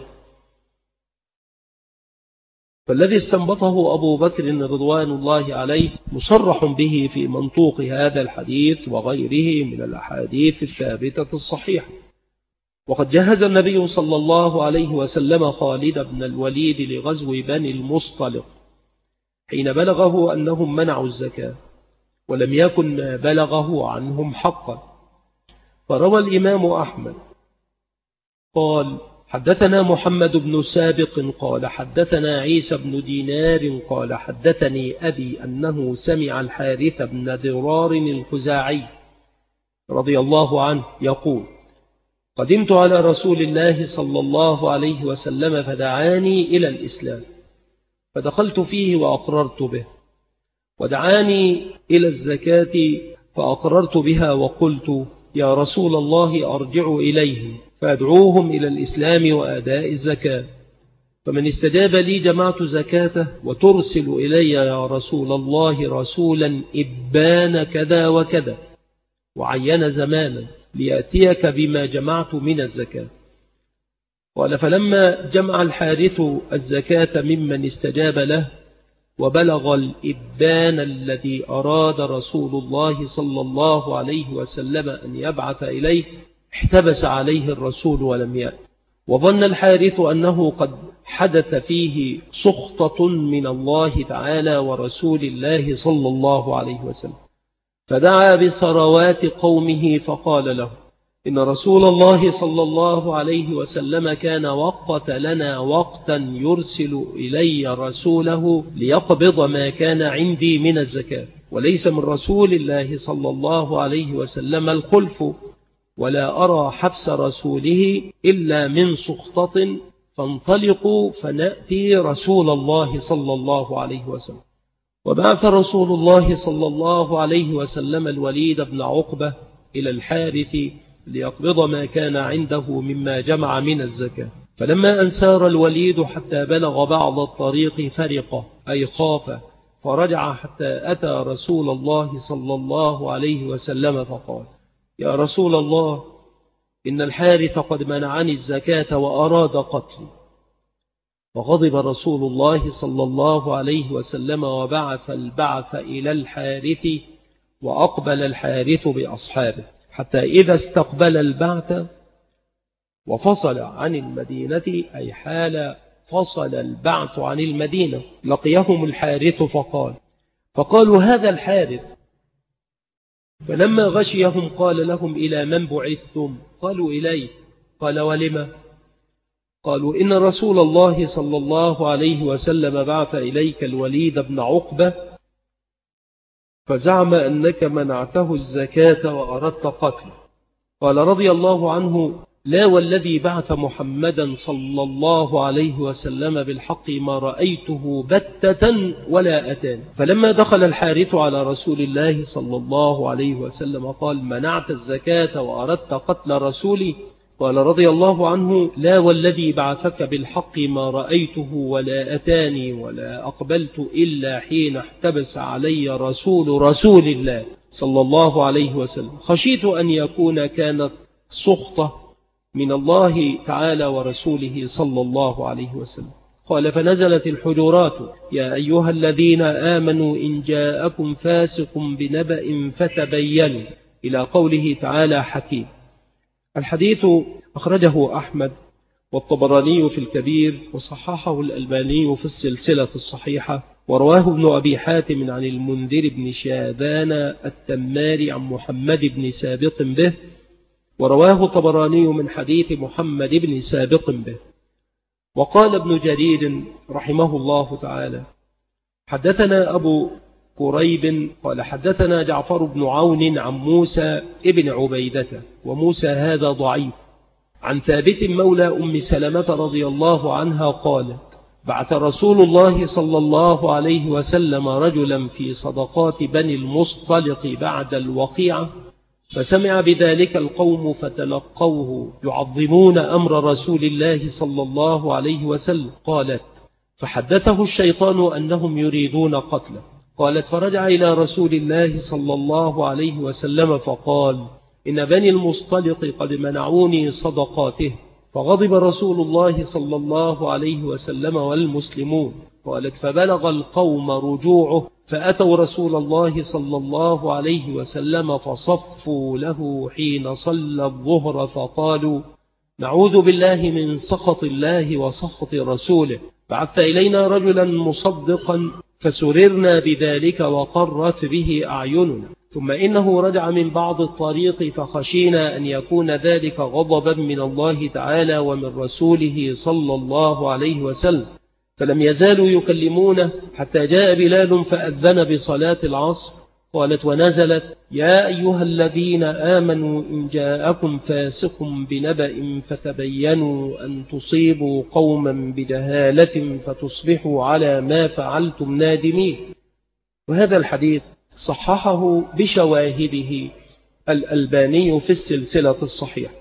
فالذي استنبطه أبو بكر رضوان الله عليه مصرح به في منطوق هذا الحديث وغيره من الأحاديث الثابتة الصحيحة. وقد جهز النبي صلى الله عليه وسلم خالد بن الوليد لغزو بني المصطلق حين بلغه أنهم منعوا الزكاة، ولم يكن ما بلغه عنهم حقا. فروى الإمام أحمد قال: حدثنا محمد بن سابق قال حدثنا عيسى بن دينار قال حدثني أبي أنه سمع الحارث بن ضرار الخزاعي رضي الله عنه يقول: قدمت على رسول الله صلى الله عليه وسلم فدعاني إلى الإسلام، فدخلت فيه وأقررت به، ودعاني إلى الزكاة فأقررت بها، وقلت: يا رسول الله أرجع إليهم فأدعوهم إلى الإسلام وأداء الزكاة، فمن استجاب لي جمعت زكاته، وترسل إلي يا رسول الله رسولا إبان كذا وكذا، وعين زمانا ليأتيك بما جمعت من الزكاة. قال: فلما جمع الحارث الزكاة ممن استجاب له وبلغ الإبان الذي أراد رسول الله صلى الله عليه وسلم أن يبعث إليه احتبس عليه الرسول ولم يأت، وظن الحارث أنه قد حدث فيه سخطة من الله تعالى ورسول الله صلى الله عليه وسلم، فدعا بثروات قومه فقال له: إن رسول الله صلى الله عليه وسلم كان وقت لنا وقتا يرسل إلي رسوله ليقبض ما كان عندي من الزكاة، وليس من رسول الله صلى الله عليه وسلم الخلف، ولا أرى حبس رسوله إلا من سخطة، فانطلقوا فنأتي رسول الله صلى الله عليه وسلم. وبعث رسول الله صلى الله عليه وسلم الوليد بن عقبة إلى الحارث ليقبض ما كان عنده مما جمع من الزكاة، فلما أن سار الوليد حتى بلغ بعض الطريق فرق أي خاف، فرجع حتى أتى رسول الله صلى الله عليه وسلم فقال: يا رسول الله، إن الحارث قد منعني الزكاة وأراد قتلي. فغضب رسول الله صلى الله عليه وسلم وبعث البعث إلى الحارث، وأقبل الحارث بأصحابه حتى إذا استقبل البعث وفصل عن المدينة، أي حال فصل البعث عن المدينة، لقيهم الحارث فقال فقالوا: هذا الحارث. فلما غشيهم قال لهم: إلى من بعثتم؟ قالوا: إليه. قال: ولم؟ قالوا: إن رسول الله صلى الله عليه وسلم بعث إليك الوليد بن عقبة، فزعم أنك منعته الزكاة وأردت قتله. قال رضي الله عنه: لا والذي بعث محمدا صلى الله عليه وسلم بالحق ما رأيته بتة ولا أتاني. فلما دخل الحارث على رسول الله صلى الله عليه وسلم قال: منعت الزكاة وأردت قتل رسولي؟ قال رضي الله عنه: لا والذي بعثك بالحق ما رأيته ولا أتاني ولا أقبلت إلا حين احتبس علي رسول رسول الله صلى الله عليه وسلم، خشيت أن يكون كانت سخطة من الله تعالى ورسوله صلى الله عليه وسلم. قال: فنزلت الحجرات: يا أيها الذين آمنوا إن جاءكم فاسق بنبأ فتبينوا، إلى قوله تعالى: حكيم. الحديث أخرجه أحمد والطبراني في الكبير، وصححه الألباني في السلسلة الصحيحة، ورواه ابن أبي حاتم عن المنذر بن شاذان التماري عن محمد بن سابق به، ورواه طبراني من حديث محمد بن سابق به. وقال ابن جرير رحمه الله تعالى: حدثنا أبو قريب قال حدثنا جعفر بن عون عن موسى ابن عبيدة، وموسى هذا ضعيف، عن ثابت مولى أم سلمة رضي الله عنها قالت: بعث رسول الله صلى الله عليه وسلم رجلا في صدقات بني المصطلق بعد الوقيعة، فسمع بذلك القوم فتلقوه يعظمون أمر رسول الله صلى الله عليه وسلم. قالت: فحدثه الشيطان أنهم يريدون قتله. قالت: فرجع إلى رسول الله صلى الله عليه وسلم فقال: إن بني المصطلق قد منعوني صدقاته. فغضب رسول الله صلى الله عليه وسلم والمسلمون. قالت: فبلغ القوم رجوعه، فأتوا رسول الله صلى الله عليه وسلم فصفوا له حين صلى الظهر، فقالوا: نعوذ بالله من سخط الله وسخط رسوله، بعثت إلينا رجلا مصدقا فسررنا بذلك وقرت به أعيننا، ثم إنه رجع من بعض الطريق فخشينا أن يكون ذلك غضبا من الله تعالى ومن رسوله صلى الله عليه وسلم، فلم يزالوا يكلمونه حتى جاء بلال فأذن بصلاة العصر. قالت: ونزلت: يا أيها الذين آمنوا إن جاءكم فاسق بنبأ فتبينوا أن تصيبوا قوما بجهالة فتصبحوا على ما فعلتم نادمين. وهذا الحديث صححه بشواهده الألباني في السلسلة الصحيحة.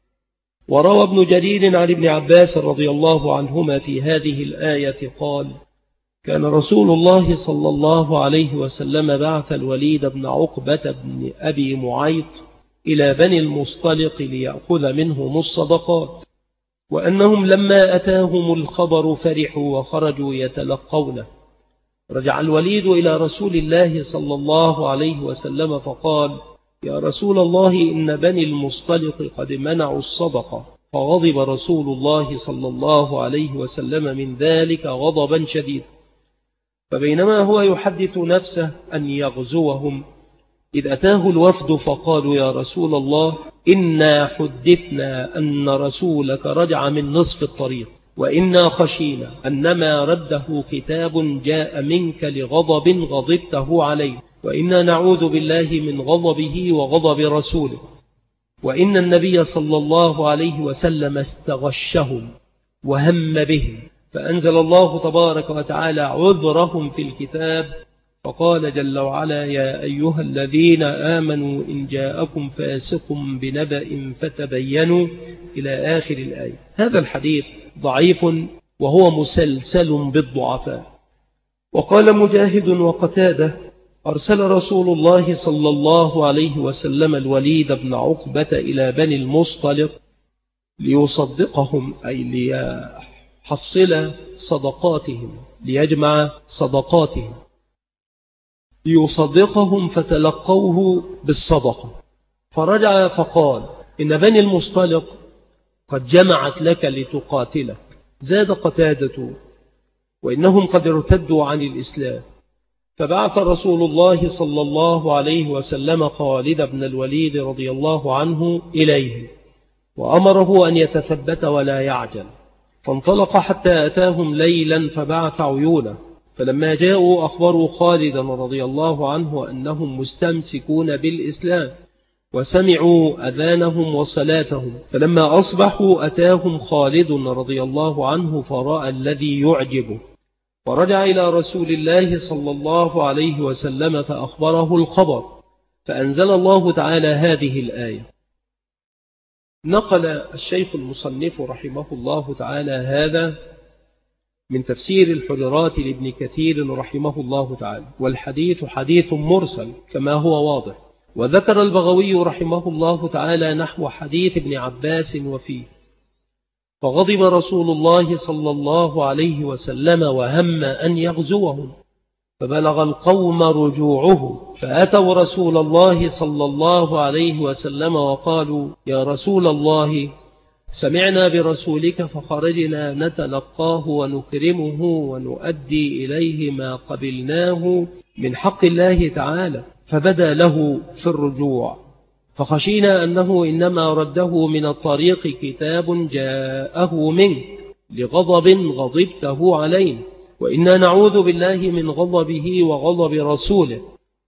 وروى ابن جرير عن ابن عباس رضي الله عنهما في هذه الآية قال: كان رسول الله صلى الله عليه وسلم بعث الوليد بن عقبة بن أبي معيط إلى بني المصطلق ليأخذ منهم الصدقات، وأنهم لما أتاهم الخبر فرحوا وخرجوا يتلقونه. رجع الوليد إلى رسول الله صلى الله عليه وسلم فقال: يا رسول الله، إن بني المصطلق قد منعوا الصدقة. فغضب رسول الله صلى الله عليه وسلم من ذلك غضبا شديدا. فبينما هو يحدث نفسه أن يغزوهم إذ أتاه الوفد فقالوا: يا رسول الله، إنا حدثنا أن رسولك رجع من نصف الطريق، وإنا خشينا أنما رده كتاب جاء منك لغضب غضبته عليه، وإنا نعوذ بالله من غضبه وغضب رسوله، وإن النبي صلى الله عليه وسلم استغشهم وهم بهم، فأنزل الله تبارك وتعالى عذرهم في الكتاب، فقال جل وعلا: يا أيها الذين آمنوا إن جاءكم فاسق بنبأ فتبينوا إلى آخر الآية. هذا الحديث ضعيف وهو مسلسل بالضعفاء. وقال مجاهد وقتادة: أرسل رسول الله صلى الله عليه وسلم الوليد بن عقبة إلى بني المصطلق ليصدقهم، أي ليحصل صدقاتهم، ليجمع صدقاتهم، ليصدقهم، فتلقوه بالصدقة. فرجع فقال: إن بني المصطلق قد جمعت لك لتقاتلك. زاد قتادة: وإنهم قد ارتدوا عن الإسلام. فبعث رسول الله صلى الله عليه وسلم خالد بن الوليد رضي الله عنه إليه، وأمره أن يتثبت ولا يعجل. فانطلق حتى أتاهم ليلا فبعث عيونه، فلما جاءوا أخبروا خالدا رضي الله عنه أنهم مستمسكون بالإسلام، وسمعوا أذانهم وصلاتهم. فلما أصبحوا أتاهم خالد رضي الله عنه فرأى الذي يعجبه، ورجع إلى رسول الله صلى الله عليه وسلم فأخبره الخبر، فأنزل الله تعالى هذه الآية. نقل الشيخ المصنف رحمه الله تعالى هذا من تفسير الحجرات لابن كثير رحمه الله تعالى، والحديث حديث مرسل كما هو واضح. وذكر البغوي رحمه الله تعالى نحو حديث ابن عباس وفيه: فغضب رسول الله صلى الله عليه وسلم وهم أن يغزوهم، فبلغ القوم رجوعه، فأتوا رسول الله صلى الله عليه وسلم وقالوا: يا رسول الله، سمعنا برسولك فخرجنا نتلقاه ونكرمه ونؤدي إليه ما قبلناه من حق الله تعالى، فبدا له في الرجوع، فخشينا أنه إنما رده من الطريق كتاب جاءه منك لغضب غضبته علينا، وإنا نعوذ بالله من غضبه وغضب رسوله.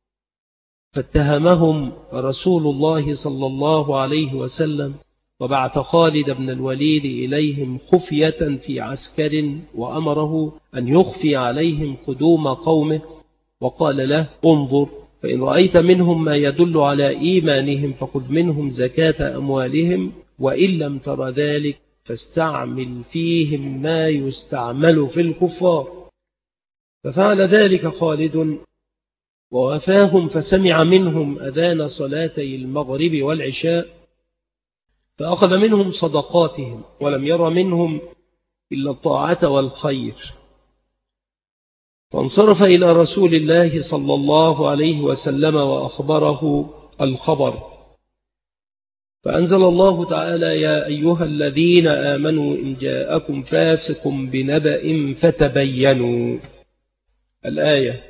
فاتهمهم رسول الله صلى الله عليه وسلم، وبعث خالد بن الوليد إليهم خفية في عسكر، وأمره أن يخفي عليهم قدوم قومه، وقال له: انظر، فإن رأيت منهم ما يدل على إيمانهم فخذ منهم زكاة أموالهم، وإن لم تر ذلك فاستعمل فيهم ما يستعمل في الكفار. ففعل ذلك خالد ووفاهم، فسمع منهم أذان صلاتي المغرب والعشاء، فأخذ منهم صدقاتهم، ولم ير منهم إلا الطاعة والخير. فانصرف إلى رسول الله صلى الله عليه وسلم وأخبره الخبر، فأنزل الله تعالى: يا أيها الذين آمنوا إن جاءكم فاسق بنبأ فتبينوا، الآية.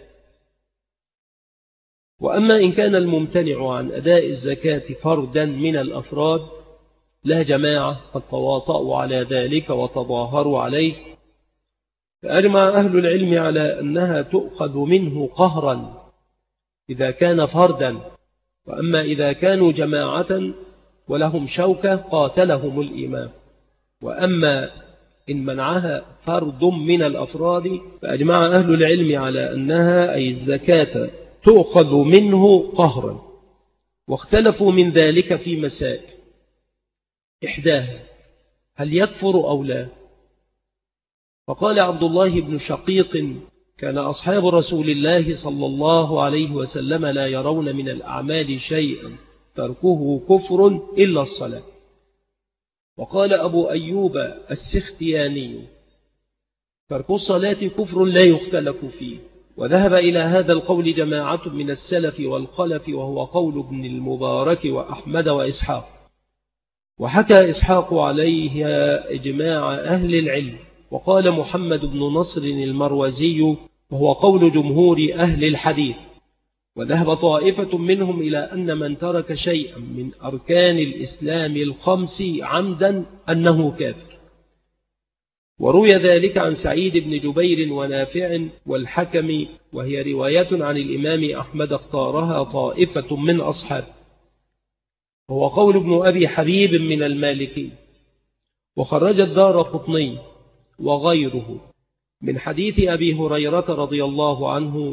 وأما إن كان الممتنع عن أداء الزكاة فردا من الأفراد، لا جماعة قد تواطؤوا على ذلك وتظاهروا عليه، فأجمع أهل العلم على أنها تؤخذ منه قهرا إذا كان فردا، وأما إذا كانوا جماعة ولهم شوكة قاتلهم الإمام. وأما إن منعها فرد من الأفراد، فأجمع أهل العلم على أنها أي الزكاة تؤخذ منه قهرا، واختلفوا من ذلك في مسائل. إحداها: هل يكفر أو لا؟ فقال عبد الله بن شقيق: كان أصحاب رسول الله صلى الله عليه وسلم لا يرون من الأعمال شيئا تركه كفر إلا الصلاة. وقال أبو أيوب السختياني: ترك الصلاة كفر لا يختلف فيه. وذهب إلى هذا القول جماعة من السلف والخلف، وهو قول ابن المبارك وأحمد وإسحاق. وحكى إسحاق عليه إجماع أهل العلم. وقال محمد بن نصر المروزي، وهو قول جمهور أهل الحديث. وذهب طائفة منهم إلى أن من ترك شيئا من أركان الإسلام الخمس عمدا أنه كافر. وروي ذلك عن سعيد بن جبير ونافع والحكم، وهي رواية عن الإمام أحمد اختارها طائفة من أصحابه، وهو قول ابن أبي حبيب من المالكي. وخرج الدارقطني وغيره من حديث أبي هريرة رضي الله عنه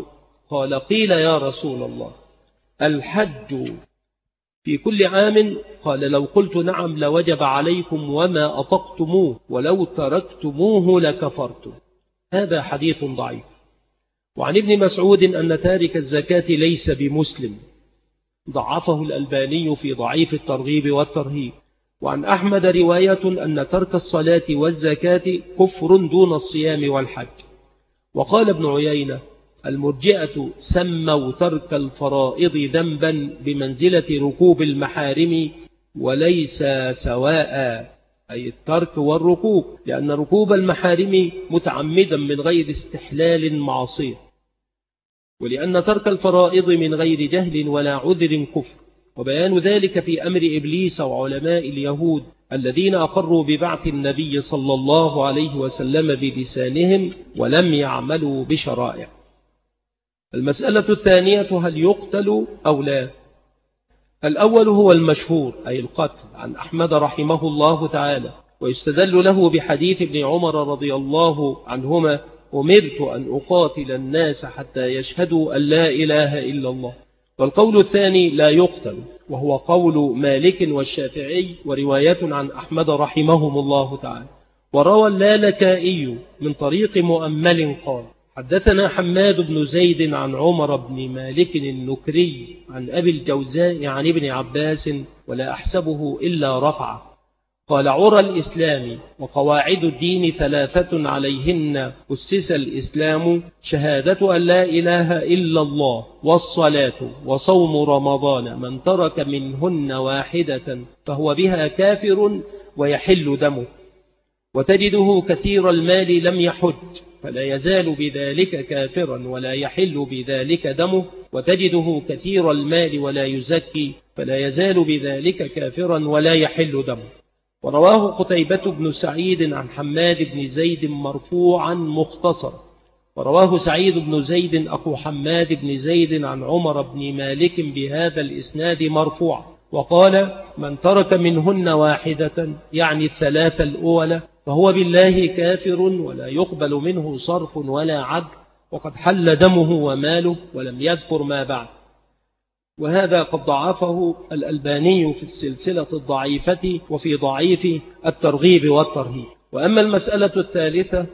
قال قيل يا رسول الله الحج في كل عام؟ قال لو قلت نعم لوجب عليكم وما أطقتموه ولو تركتموه لكفرتم. هذا حديث ضعيف. وعن ابن مسعود أن تارك الزكاة ليس بمسلم، ضعفه الألباني في ضعيف الترغيب والترهيب. وعن أحمد رواية أن ترك الصلاة والزكاة كفر دون الصيام والحج. وقال ابن عيينة المرجئة سموا ترك الفرائض ذنبا بمنزلة ركوب المحارم وليس سواء، أي الترك والركوب، لأن ركوب المحارم متعمدا من غير استحلال معصية، ولأن ترك الفرائض من غير جهل ولا عذر كفر. وبيان ذلك في أمر إبليس وعلماء اليهود الذين أقروا ببعث النبي صلى الله عليه وسلم بلسانهم ولم يعملوا بشرائع. المسألة الثانية هل يقتل أو لا؟ الأول هو المشهور أي القتل عن أحمد رحمه الله تعالى، ويستدل له بحديث ابن عمر رضي الله عنهما أمرت أن أقاتل الناس حتى يشهدوا أن لا إله إلا الله. والقول الثاني لا يقتل، وهو قول مالك والشافعي ورواية عن أحمد رحمهم الله تعالى. وروى اللالكائي من طريق مؤمل قال حدثنا حماد بن زيد عن عمر بن مالك النكري عن أبي الجوزاء عن ابن عباس ولا أحسبه إلا رفعه قال عرى الإسلام وقواعد الدين ثلاثة عليهن أسس الإسلام شهادة أن لا إله إلا الله والصلاة وصوم رمضان من ترك منهن واحدة فهو بها كافر ويحل دمه. وتجده كثير المال لم يحج فلا يزال بذلك كافرا ولا يحل بذلك دمه، وتجده كثير المال ولا يزكي فلا يزال بذلك كافرا ولا يحل دمه. ورواه قتيبة بن سعيد عن حماد بن زيد مرفوعا مختصرا. ورواه سعيد بن زيد أخو حماد بن زيد عن عمر بن مالك بهذا الإسناد مرفوعا وقال من ترك منهن واحدة يعني الثلاثة الأولى فهو بالله كافر ولا يقبل منه صرف ولا عدل وقد حل دمه وماله، ولم يذكر ما بعد. وهذا قد ضعفه الألباني في السلسلة الضعيفة وفي ضعيف الترغيب والترهيب. وأما المسألة الثالثة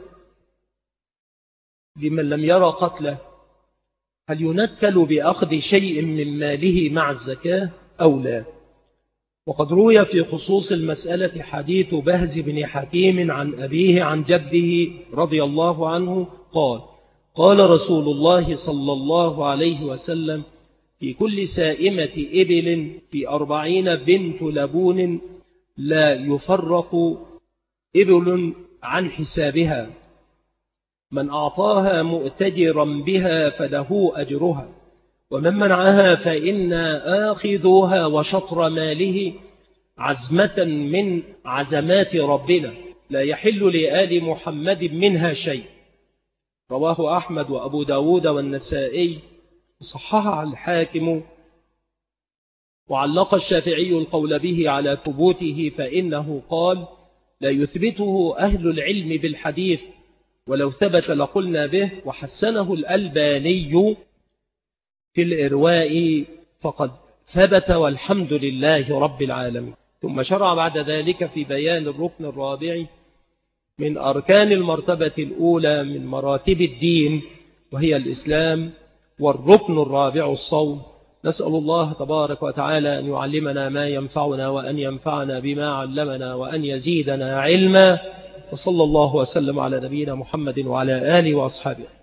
لمن لم يرى قتله هل ينكل بأخذ شيء من ماله مع الزكاة أو لا؟ وقد روي في خصوص المسألة حديث بهز بن حكيم عن أبيه عن جده رضي الله عنه قال قال رسول الله صلى الله عليه وسلم في كل سائمة إبل في أربعين بنت لبون لا يفرق إبل عن حسابها، من أعطاها مؤتجرا بها فله أجرها، ومن منعها فإن آخذوها وشطر ماله عزمة من عزمات ربنا لا يحل لآل محمد منها شيء. رواه أحمد وأبو داود والنسائي صححه الحاكم. وعلق الشافعي القول به على ثبوته فإنه قال لا يثبته أهل العلم بالحديث ولو ثبت لقلنا به. وحسنه الألباني في الإرواء فقد ثبت والحمد لله رب العالمين. ثم شرع بعد ذلك في بيان الركن الرابع من أركان المرتبة الأولى من مراتب الدين وهي الإسلام، والركن الرابع الصوم. نسأل الله تبارك وتعالى أن يعلمنا ما ينفعنا وأن ينفعنا بما علمنا وأن يزيدنا علما. وصلى الله وسلم على نبينا محمد وعلى آله وأصحابه.